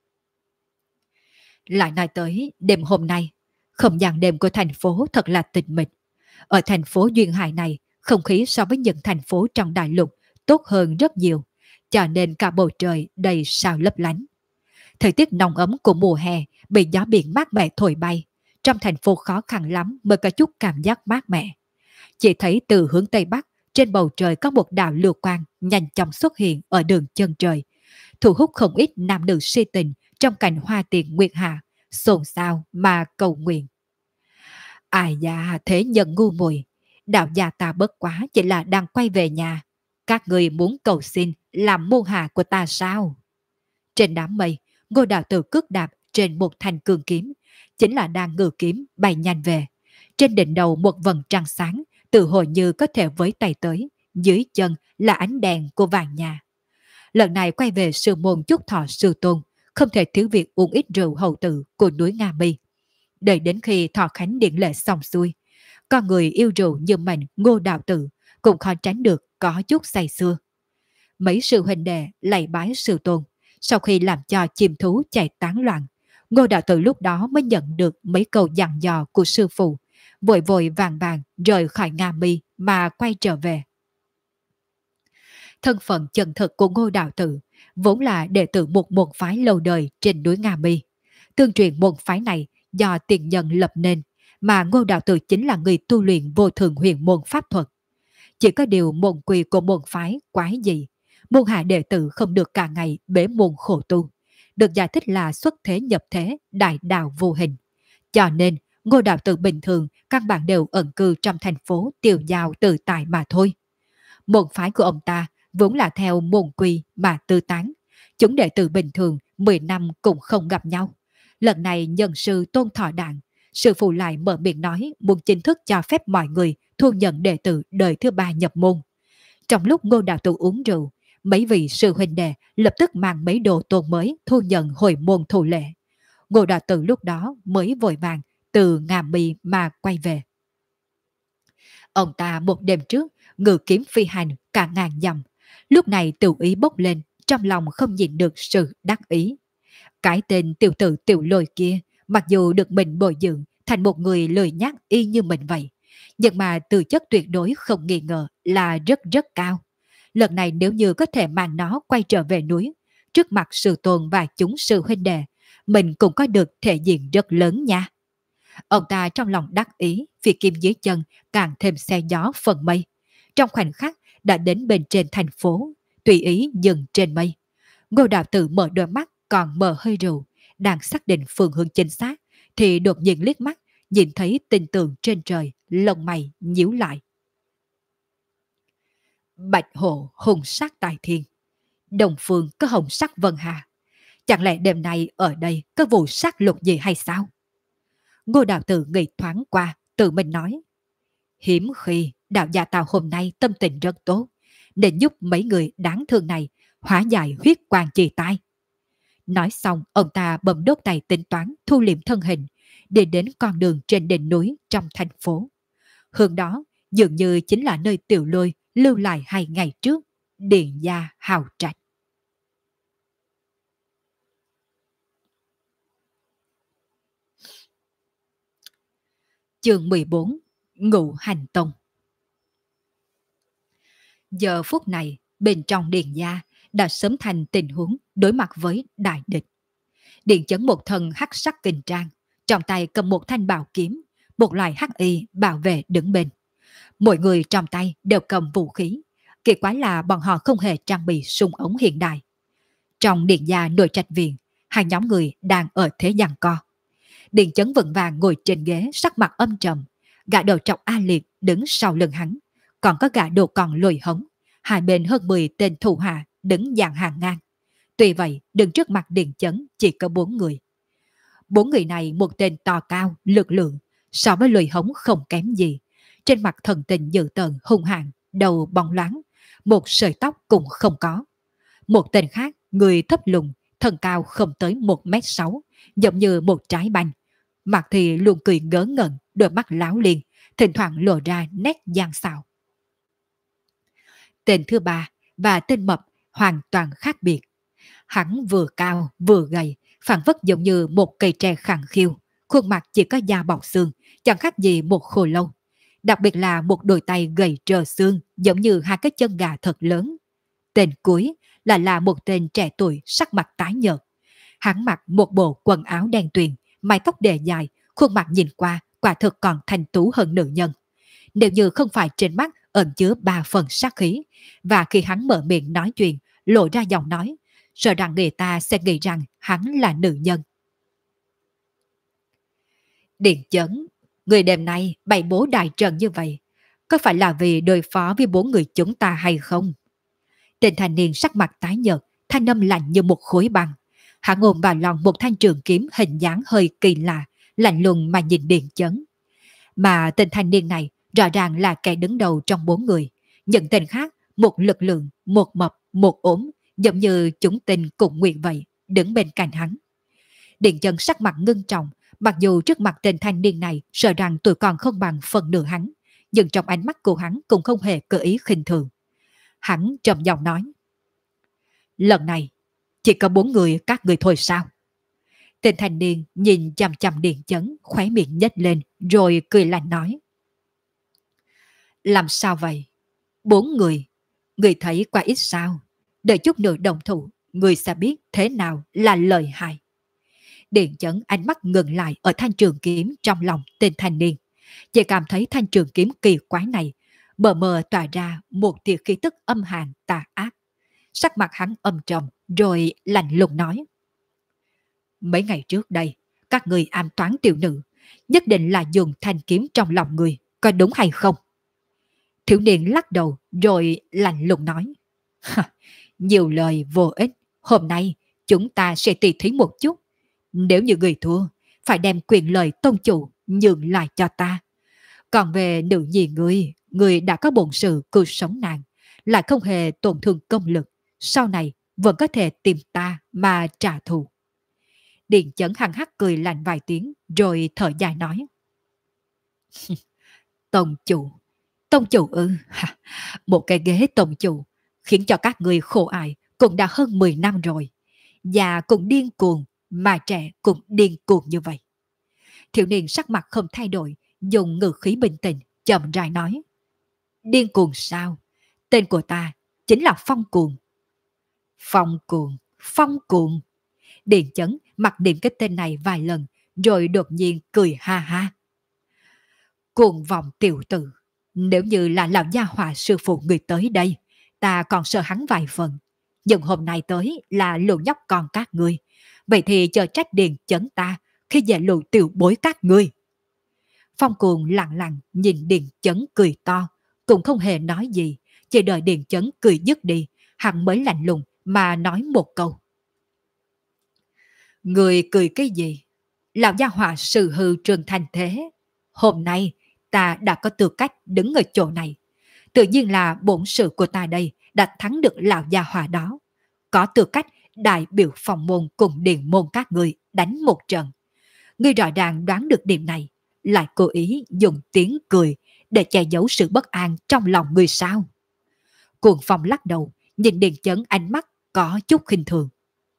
Lại nói tới đêm hôm nay, không gian đêm của thành phố thật là tịch mịch. Ở thành phố Duyên Hải này, không khí so với những thành phố trong đại lục tốt hơn rất nhiều, cho nên cả bầu trời đầy sao lấp lánh. Thời tiết nóng ấm của mùa hè bị gió biển mát mẻ thổi bay, trong thành phố khó khăn lắm mới có chút cảm giác mát mẻ. Chỉ thấy từ hướng Tây Bắc, trên bầu trời có một đạo lưu quang nhanh chóng xuất hiện ở đường chân trời, thu hút không ít nam nữ si tình trong cảnh hoa tiền nguyệt hạ, xôn xao mà cầu nguyện. Ai da thế nhân ngu muội, đạo gia ta bất quá chỉ là đang quay về nhà. Các người muốn cầu xin làm môn hạ của ta sao? Trên đám mây, Ngô đạo tử cước đạp trên một thanh cương kiếm, chính là đang ngự kiếm bay nhanh về. Trên đỉnh đầu một vầng trăng sáng, tự hồi như có thể với tay tới, dưới chân là ánh đèn của vàng nhà. Lần này quay về sư môn chúc thọ sư tôn, không thể thiếu việc uống ít rượu hậu tử của núi Nga Mi. Đợi đến khi thọ khánh điện lễ xong xuôi, con người yêu rượu như mình Ngô đạo tử cũng khó tránh được có chút say sưa. Mấy sư huynh đệ lạy bái sư tôn, sau khi làm cho chim thú chạy tán loạn, Ngô đạo tử lúc đó mới nhận được mấy câu dặn dò của sư phụ, vội vội vàng vàng rời khỏi Nga Mi mà quay trở về. Thân phận chân thực của Ngô đạo tử vốn là đệ tử một môn phái lâu đời trên núi Nga Mi. Tương truyền môn phái này do tiền nhân lập nên, mà Ngô đạo tử chính là người tu luyện vô thượng huyền môn pháp thuật. Chỉ có điều môn quy của môn phái quái dị, môn hạ đệ tử không được cả ngày bế môn khổ tu, được giải thích là xuất thế nhập thế, đại đạo vô hình. Cho nên Ngô đạo tử bình thường căn bản đều ẩn cư trong thành phố tiêu dao tự tại mà thôi. Môn phái của ông ta vốn là theo môn quy mà tư tán. Chúng đệ tử bình thường 10 năm cũng không gặp nhau. Lần này nhân sư Tôn Thọ Đạn, sư phụ lại mở miệng nói muốn chính thức cho phép mọi người thu nhận đệ tử đời thứ ba nhập môn. Trong lúc Ngô đạo tử uống rượu, mấy vị sư huynh đệ lập tức mang mấy đồ tôn mới thu nhận hồi môn thủ lệ. Ngô đạo tử lúc đó mới vội vàng từ Ngà Mì mà quay về. Ông ta một đêm trước ngự kiếm phi hành cả ngàn dặm, lúc này tiểu ý bốc lên, trong lòng không nhìn được sự đắc ý. Cái tên tiểu tử tiểu lôi kia, mặc dù được mình bồi dưỡng thành một người lười nhác y như mình vậy, nhưng mà tư chất tuyệt đối không nghi ngờ là rất rất cao. Lần này nếu như có thể mang nó quay trở về núi, trước mặt sư tôn và chúng sư huynh đệ, mình cũng có được thể diện rất lớn nha. Ông ta trong lòng đắc ý, phi kim dưới chân càng thêm xe gió phần mây. Trong khoảnh khắc đã đến bên trên thành phố, tùy ý dừng trên mây. Ngô đạo tử mở đôi mắt còn mờ hơi rượu, đang xác định phương hướng chính xác, thì đột nhiên liếc mắt, nhìn thấy tinh tường trên trời, lông mày nhíu lại. Bạch hồ hùng sắc tài thiên, Đồng Phương có hồng sắc vân hà. Chẳng lẽ đêm nay ở đây có vụ sát lục gì hay sao? Ngô đạo tử nghĩ thoáng qua, tự mình nói. Hiếm khi đạo gia Tào hôm nay tâm tình rất tốt, nên giúp mấy người đáng thương này hóa giải huyết quang trì tai. Nói xong, ông ta bấm đốt tay tính toán thu liệm thân hình, đi đến con đường trên đỉnh núi trong thành phố. Hướng đó dường như chính là nơi Tiểu Lôi lưu lại 2 ngày trước, Điện Gia hào trạch. Chương 14: Ngũ Hành Tông. Giờ phút này, bên trong Điện Gia đã sớm thành tình huống đối mặt với đại địch. Điện Chấn một thân hắc sắc kình trang, trong tay cầm một thanh bảo kiếm, một loại hắc y bảo vệ đứng bên. Mỗi người trong tay đều cầm vũ khí, kỳ quái là bọn họ không hề trang bị súng ống hiện đại. Trong Điện Gia nội trạch viện, 2 nhóm người đang ở thế giằng co. Điện Chấn vững vàng ngồi trên ghế, sắc mặt âm trầm, gã đầu trọc A Liệt đứng sau lưng hắn, còn có gã đồ còn lùi hống, 2 bên hơn 10 tên thủ hạ đứng dàn hàng ngang. Tuy vậy, đứng trước mặt Điện Chấn chỉ có 4 người. 4 người này một tên to cao, lực lượng, so với lùi hống không kém gì. Trên mặt thần tình dữ tợn hung hãn, đầu bóng loáng, một sợi tóc cũng không có. Một tên khác, người thấp lùn, thân cao không tới 1m6, giống như một trái banh. Mặt thì luôn cười ngớ ngẩn, đôi mắt láo liên, thỉnh thoảng lộ ra nét gian xảo. Tên thứ ba và tên mập hoàn toàn khác biệt. Hắn vừa cao vừa gầy, phản phất giống như một cây tre khẳng khiu, khuôn mặt chỉ có da bọc xương, chẳng khác gì một khô lâu. Đặc biệt là một đôi tay gầy trơ xương, giống như 2 cái chân gà thật lớn. Tên cuối là một tên trẻ tuổi sắc mặt tái nhợt. Hắn mặc một bộ quần áo đen tuyền, mái tóc đè dài, khuôn mặt nhìn qua quả thực còn thanh tú hơn nữ nhân. Nếu như không phải trên mắt ẩn chứa 3 phần sát khí, và khi hắn mở miệng nói chuyện, lộ ra giọng nói, sợ rằng người ta sẽ nghĩ rằng hắn là nữ nhân. Điện Chấn, người đêm nay bày bố đại trận như vậy, có phải là vì đối phó với 4 người chúng ta hay không? Tên thanh niên sắc mặt tái nhợt, thanh âm lạnh như một khối băng. Hắn ôm vào lòng một thanh trường kiếm hình dáng hơi kỳ lạ, lạnh lùng mà nhìn Điện Chấn. Mà tên thanh niên này rõ ràng là kẻ đứng đầu trong 4 người. Những tên khác, một lực lượng, một mập, một ốm, giống như chúng tình cùng nguyện vậy, đứng bên cạnh hắn. Điện Chấn sắc mặt ngưng trọng, mặc dù trước mặt tên thanh niên này sợ rằng tuổi còn không bằng phần nửa hắn, nhưng trong ánh mắt của hắn cũng không hề cơ ý khinh thường. Hắn trầm giọng nói: Lần này, chỉ có 4 người các người thôi sao? Tên thanh niên nhìn chằm chằm Điện Chấn, khóe miệng nhếch lên, rồi cười lạnh nói: Làm sao vậy? 4 người, người thấy quá ít sao? Đợi chút nữa đồng thủ, người sẽ biết thế nào là lợi hại. Điện Chấn ánh mắt ngừng lại ở thanh trường kiếm trong lòng tên thanh niên. Chỉ cảm thấy thanh trường kiếm kỳ quái này mờ mờ tỏa ra một tia khí tức âm hàn tà ác. Sắc mặt hắn âm trầm, rồi lạnh lùng nói: Mấy ngày trước đây, các người ám toán tiểu nữ, nhất định là dùng thanh kiếm trong lòng người, có đúng hay không? Thiếu niên lắc đầu rồi lạnh lùng nói. Nhiều lời vô ích, hôm nay chúng ta sẽ tỉ thí một chút. Nếu như người thua, phải đem quyền lợi tông chủ nhường lại cho ta. Còn về nữ nhi người đã có bổn sự cứu sống nàng, lại không hề tổn thương công lực, sau này vẫn có thể tìm ta mà trả thù. Điện Chấn hằng hắc cười lạnh vài tiếng rồi thở dài nói. Tông chủ, tông chủ ư? Một cái ghế tông chủ khiến cho các người khổ ải cũng đã hơn 10 năm rồi. Già cũng điên cuồng, mà trẻ cũng điên cuồng như vậy. Thiếu niên sắc mặt không thay đổi, dùng ngữ khí bình tĩnh, chậm rãi nói. Điên cuồng sao? Tên của ta chính là Phong Cuồng. Phong Cuồng, Phong Cuồng. Điện Chấn mặc niệm cái tên này vài lần, rồi đột nhiên cười ha ha. Cuồng vọng tiểu tử, nếu như là lão gia hỏa sư phụ người tới đây, ta còn sợ hắn vài phần. Nhưng hôm nay tới là lũ nhóc con các ngươi. Vậy thì chờ trách Điện Chấn ta khi về lũ tiểu bối các ngươi. Phong Cuồng lặng lặng nhìn Điện Chấn cười to, cũng không hề nói gì, chỉ đợi Điện Chấn cười dứt đi, hắn mới lạnh lùng mà nói một câu. Người cười cái gì? Lão gia hỏa sự hư trường thành thế. Hôm nay ta đã có tư cách đứng ở chỗ này. Tự nhiên là bổn sự của ta đây đã thắng được lão gia hỏa đó. Có tư cách đại biểu phòng môn cùng điện môn các người đánh một trận. Ngươi rõ ràng đoán được điểm này, lại cố ý dùng tiếng cười để che giấu sự bất an trong lòng người sao. Cuồng Phong lắc đầu, nhìn Điện Chấn ánh mắt có chút khinh thường.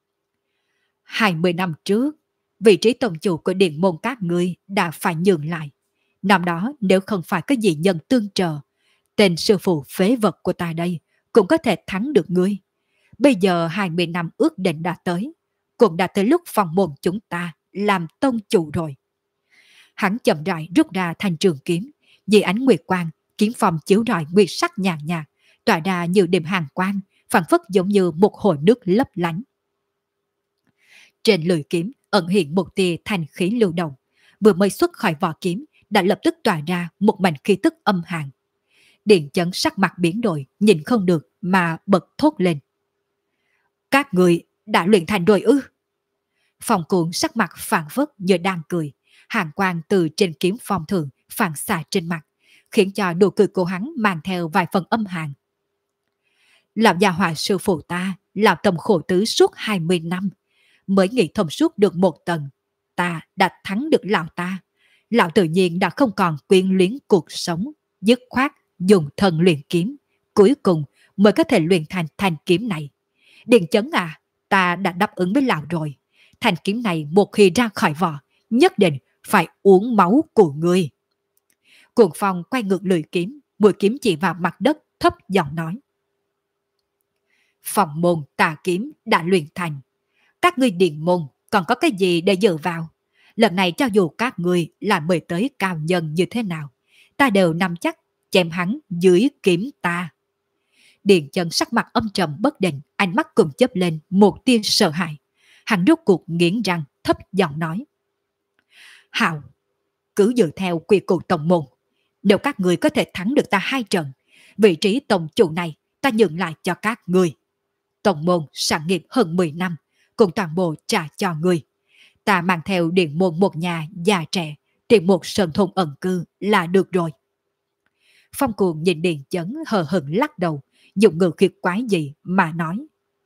20 năm trước, vị trí tổng chủ của điện môn các ngươi đã phải nhường lại. Năm đó nếu không phải có gì nhân tương trợ, tên sư phụ phế vật của ta đây cũng có thể thắng được ngươi. Bây giờ 20 năm ước định đã tới, cũng đã tới lúc phòng môn chúng ta làm tông chủ rồi. Hắn chậm rãi rút ra thanh trường kiếm, dưới ánh nguyệt quang, kiếm phong chiếu rọi nguyệt sắc nhàn nhạt, tỏa ra nhiều điểm hàn quang, phảng phất giống như một hồ nước lấp lánh. Trên lưỡi kiếm ẩn hiện một tia thanh khí lưu động, vừa mới xuất khỏi vỏ kiếm đã lập tức tỏa ra một mảnh khí tức âm hàn. Điện Chấn sắc mặt biến đổi, nhìn không được mà bật thốt lên. Các người đã luyện thành rồi ư? Phong Cuồng sắc mặt phảng phất như đang cười, hàn quang từ trên kiếm phong thường phản xạ trên mặt, khiến cho nụ cười của hắn mang theo vài phần âm hàn. Lão gia hỏa sư phụ ta làm tầm khổ tứ suốt 20 năm, mới nghĩ thông suốt được một tầng, ta đã thắng được lão ta. Lão tự nhiên đã không còn quyến luyến cuộc sống, dứt khoát dùng thần luyện kiếm, cuối cùng mới có thể luyện thành thanh kiếm này. Điện Chấn à, ta đã đáp ứng với lão rồi. Thanh kiếm này một khi ra khỏi vỏ, nhất định phải uống máu của ngươi. Cuồng Phong quay ngược lưỡi kiếm, mũi kiếm chỉ vào mặt đất, thấp giọng nói. Phòng môn tà kiếm đã luyện thành. Các ngươi điện môn còn có cái gì để dựa vào? Lần này cho dù các ngươi là mời tới cao nhân như thế nào, ta đều nắm chắc chém hắn dưới kiếm ta. Điện Chấn sắc mặt âm trầm bất định, ánh mắt cùng chớp lên một tia sợ hãi. Hắn rốt cuộc nghiến răng, thấp giọng nói. Hạo, cứ dựa theo quy củ tổng môn. Nếu các người có thể thắng được ta 2 trận, vị trí tổng chủ này ta nhường lại cho các người. Tổng môn sản nghiệp hơn 10 năm, cùng toàn bộ trả cho người. Ta mang theo điện môn một nhà già trẻ, tìm một sơn thôn ẩn cư là được rồi. Phong Cuồng nhìn Điện Chấn hờ hững lắc đầu, dùng ngữ khí quái gì mà nói.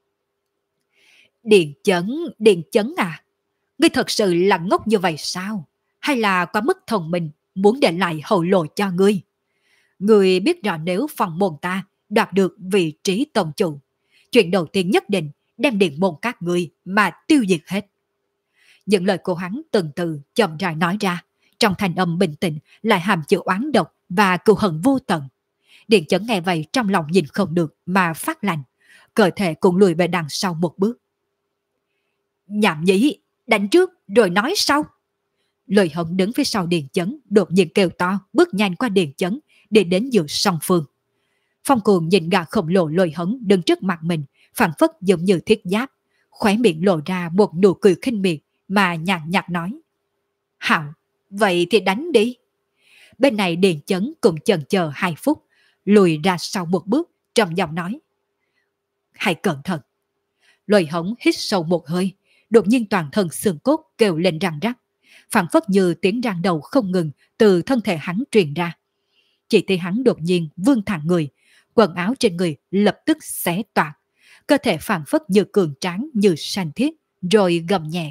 Điện Chấn à, ngươi thật sự là ngốc như vậy sao? Hay là quá mức thông minh, muốn để lại hậu lộ cho ngươi? Ngươi biết rõ nếu phòng môn ta đoạt được vị trí tổng chủ, chuyện đầu tiên nhất định đem điện môn các ngươi mà tiêu diệt hết. Những lời của hắn từng từ chậm rãi nói ra, trong thanh âm bình tĩnh lại hàm chứa oán độc và cừu hận vô tận. Điện Chấn nghe vậy trong lòng nhìn không được mà phát lạnh, cơ thể cũng lùi về đằng sau một bước. Nhảm nhí, đánh trước rồi nói sau. Lời Hồng đứng phía sau Điện Chấn đột nhiên kêu to, bước nhanh qua Điện Chấn để đến giữa song phương. Phong Cuồng nhìn gã khổng lồ Lôi Hấn đứng trước mặt mình, phảng phất giống như thiết giáp, khóe miệng lộ ra một nụ cười khinh miệt mà nhàn nhạt nói. Hạo, Vậy thì đánh đi. Bên này Điền Chấn cũng chần chờ 2 phút, lùi ra sau một bước, trầm giọng nói. Hãy cẩn thận. Lôi Hống hít sâu một hơi, đột nhiên toàn thân xương cốt kêu lên răng rắc, phảng phất như tiếng răng đầu không ngừng từ thân thể hắn truyền ra. Chỉ thấy hắn đột nhiên vươn thẳng người, quần áo trên người lập tức xé toạc, cơ thể phảng phất như cường tráng như sanh thiết, rồi gầm nhẹ.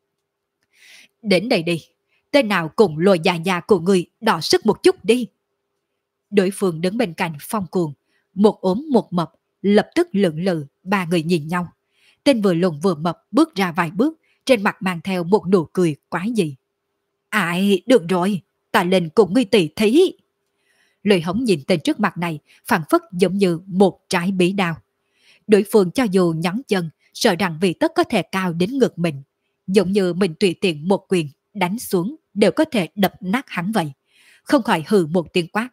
Đến đây đi, tên nào cùng lôi già của người đọ sức một chút đi. Đối phương đứng bên cạnh Phong Cuồng, một ốm một mập, lập tức lưỡng lự, ba người nhìn nhau. Tên vừa lùn vừa mập bước ra vài bước, trên mặt mang theo một nụ cười quái dị. Ai, được rồi, ta lên cùng ngươi tỷ thí. Lôi Hống nhìn tên trước mặt này, phảng phất giống như một trái bí đao. Đối phương cho dù nhón chân, sợ rằng vị tất có thể cao đến ngực mình, giống như mình tùy tiện một quyền đánh xuống đều có thể đập nát hắn vậy. Không khỏi hừ một tiếng quát.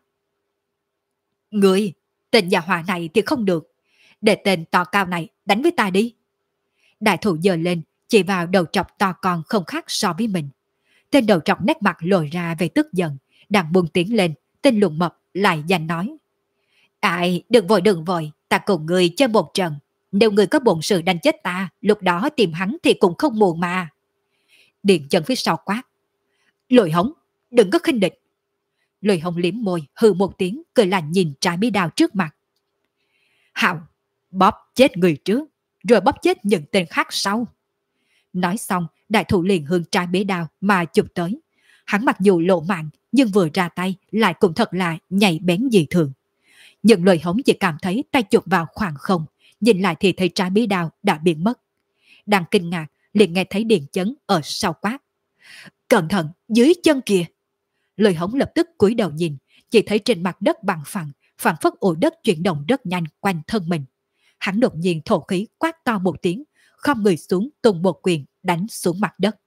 Ngươi, tên nhà họa này thì không được, để tên to cao này đánh với ta đi. Đại thủ giơ lên, chỉ vào đầu trọc to con không khác so với mình. Tên đầu trọc nét mặt lồi ra về tức giận, đang buông tiếng lên, tên lùn mập lại giành nói. Ai, đừng vội, ta cùng người chơi một trận. Nếu người có bổn sự đánh chết ta, lúc đó tìm hắn thì cũng không muộn mà. Điền Chân phía sau quát. Lôi Hống, đừng có khinh địch. Lôi Hống liếm môi, hừ một tiếng, cười lạnh nhìn trái bí đao trước mặt. Hạo, bóp chết người trước, rồi bóp chết những tên khác sau. Nói xong, đại thủ liền hướng trái bí đao mà chụp tới. Hắn mặc dù lộ mạng, nhưng vừa ra tay lại cũng thật là nhạy bén dị thường. Nhưng Lôi Hống chỉ cảm thấy tay chụp vào khoảng không, nhìn lại thì thấy trái bí đao đã biến mất. Đang kinh ngạc, liền nghe thấy Điền Chấn ở sau quát. Cẩn thận, dưới chân kìa. Lôi Hống lập tức cúi đầu nhìn, chỉ thấy trên mặt đất bằng phẳng, phảng phất ổ đất chuyển động rất nhanh quanh thân mình. Hắn đột nhiên thổ khí quát to một tiếng, khom người xuống tung một quyền đánh xuống mặt đất.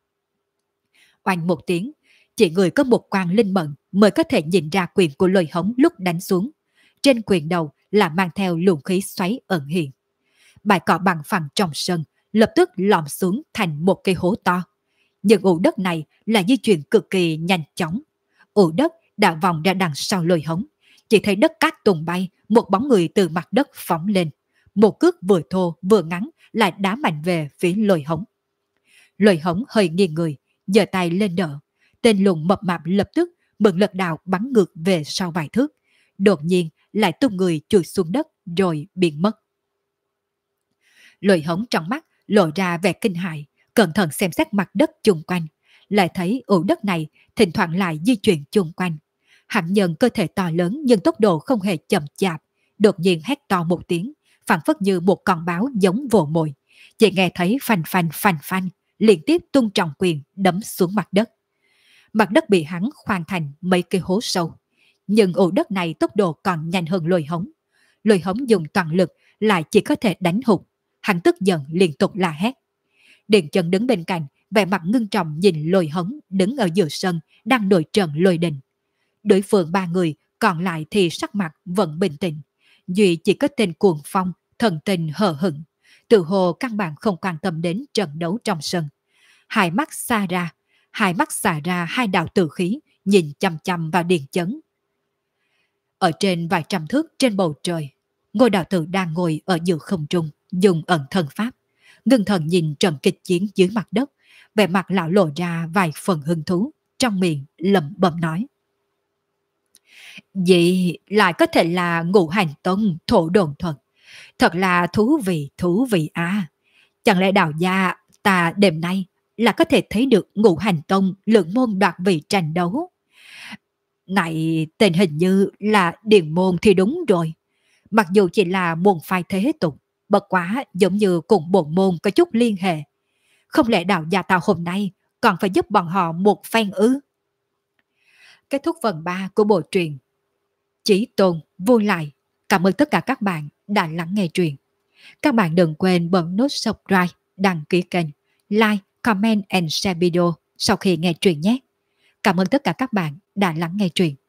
Oanh một tiếng, chỉ người có một quan linh mẫn mới có thể nhìn ra quyền của Lôi Hống lúc đánh xuống. Trên quyền đầu là mang theo luồng khí xoáy ẩn hiện. Bãi cỏ bằng phẳng trong sân lập tức lòm xuống thành một cây hố to. Nhưng ổ đất này là di chuyển cực kỳ nhanh chóng. Ổ đất đã vòng ra đằng sau Lôi Hống. Chỉ thấy đất cát tung bay, một bóng người từ mặt đất phóng lên. Một cước vừa thô vừa ngắn lại đá mạnh về phía Lôi Hống. Lôi Hống hơi nghiêng người, giơ tay lên đỡ. Tên lùn mập mạp lập tức mượn lực đạo bắn ngược về sau vài thước. Đột nhiên lại tung người chui xuống đất rồi biến mất. Lôi Hống trong mắt lộ ra vẻ kinh hãi, cẩn thận xem xét mặt đất chung quanh, lại thấy ổ đất này thỉnh thoảng lại di chuyển chung quanh. Hắn nhân cơ thể to lớn nhưng tốc độ không hề chậm chạp, đột nhiên hét to một tiếng, phảng phất như một con báo giống vồ mồi. Chỉ nghe thấy phanh phanh phanh phanh, liên tiếp tung trọng quyền đấm xuống mặt đất. Mặt đất bị hắn khoan thành mấy cây hố sâu. Nhưng ổ đất này tốc độ còn nhanh hơn Lôi Hống. Lôi Hống dùng toàn lực lại chỉ có thể đánh hụt. Hắn tức giận liên tục la hét. Điền Chân đứng bên cạnh, vẻ mặt ngưng trọng nhìn Lôi Hống đứng ở giữa sân đang nổi trận lôi đình. Đối phương ba người còn lại thì sắc mặt vẫn bình tĩnh. Duy chỉ có tên Cuồng Phong thần tình hờ hững, tự hồ căn bản không quan tâm đến trận đấu trong sân. Hai mắt xả ra hai đạo tử khí, nhìn chăm chăm vào Điền Chấn. Ở trên vài trăm thước trên bầu trời, Ngô đạo tử đang ngồi ở giữa không trung, dùng ẩn thân pháp, ngưng thần nhìn trận kịch chiến dưới mặt đất, vẻ mặt lão lộ ra vài phần hứng thú, trong miệng lẩm bẩm nói: vậy lại có thể là Ngũ Hành Tông thổ đồn thuật, thật là thú vị à. Chẳng lẽ đạo gia ta đêm nay là có thể thấy được Ngũ Hành Tông lượng môn đoạt vị tranh đấu? Này, tên hình như là Điền môn thì đúng rồi. Mặc dù chỉ là môn phái thế tục, bất quá giống như cùng bổn môn có chút liên hệ. Không lẽ đạo gia tao hôm nay còn phải giúp bọn họ một phen ư? Kết thúc phần 3 của bộ truyện Chí Tôn Vô Lại. Cảm ơn tất cả các bạn đã lắng nghe truyện. Các bạn đừng quên bấm nút subscribe, đăng ký kênh, like, comment and share video sau khi nghe truyện nhé. Cảm ơn tất cả các bạn đã lắng nghe truyện.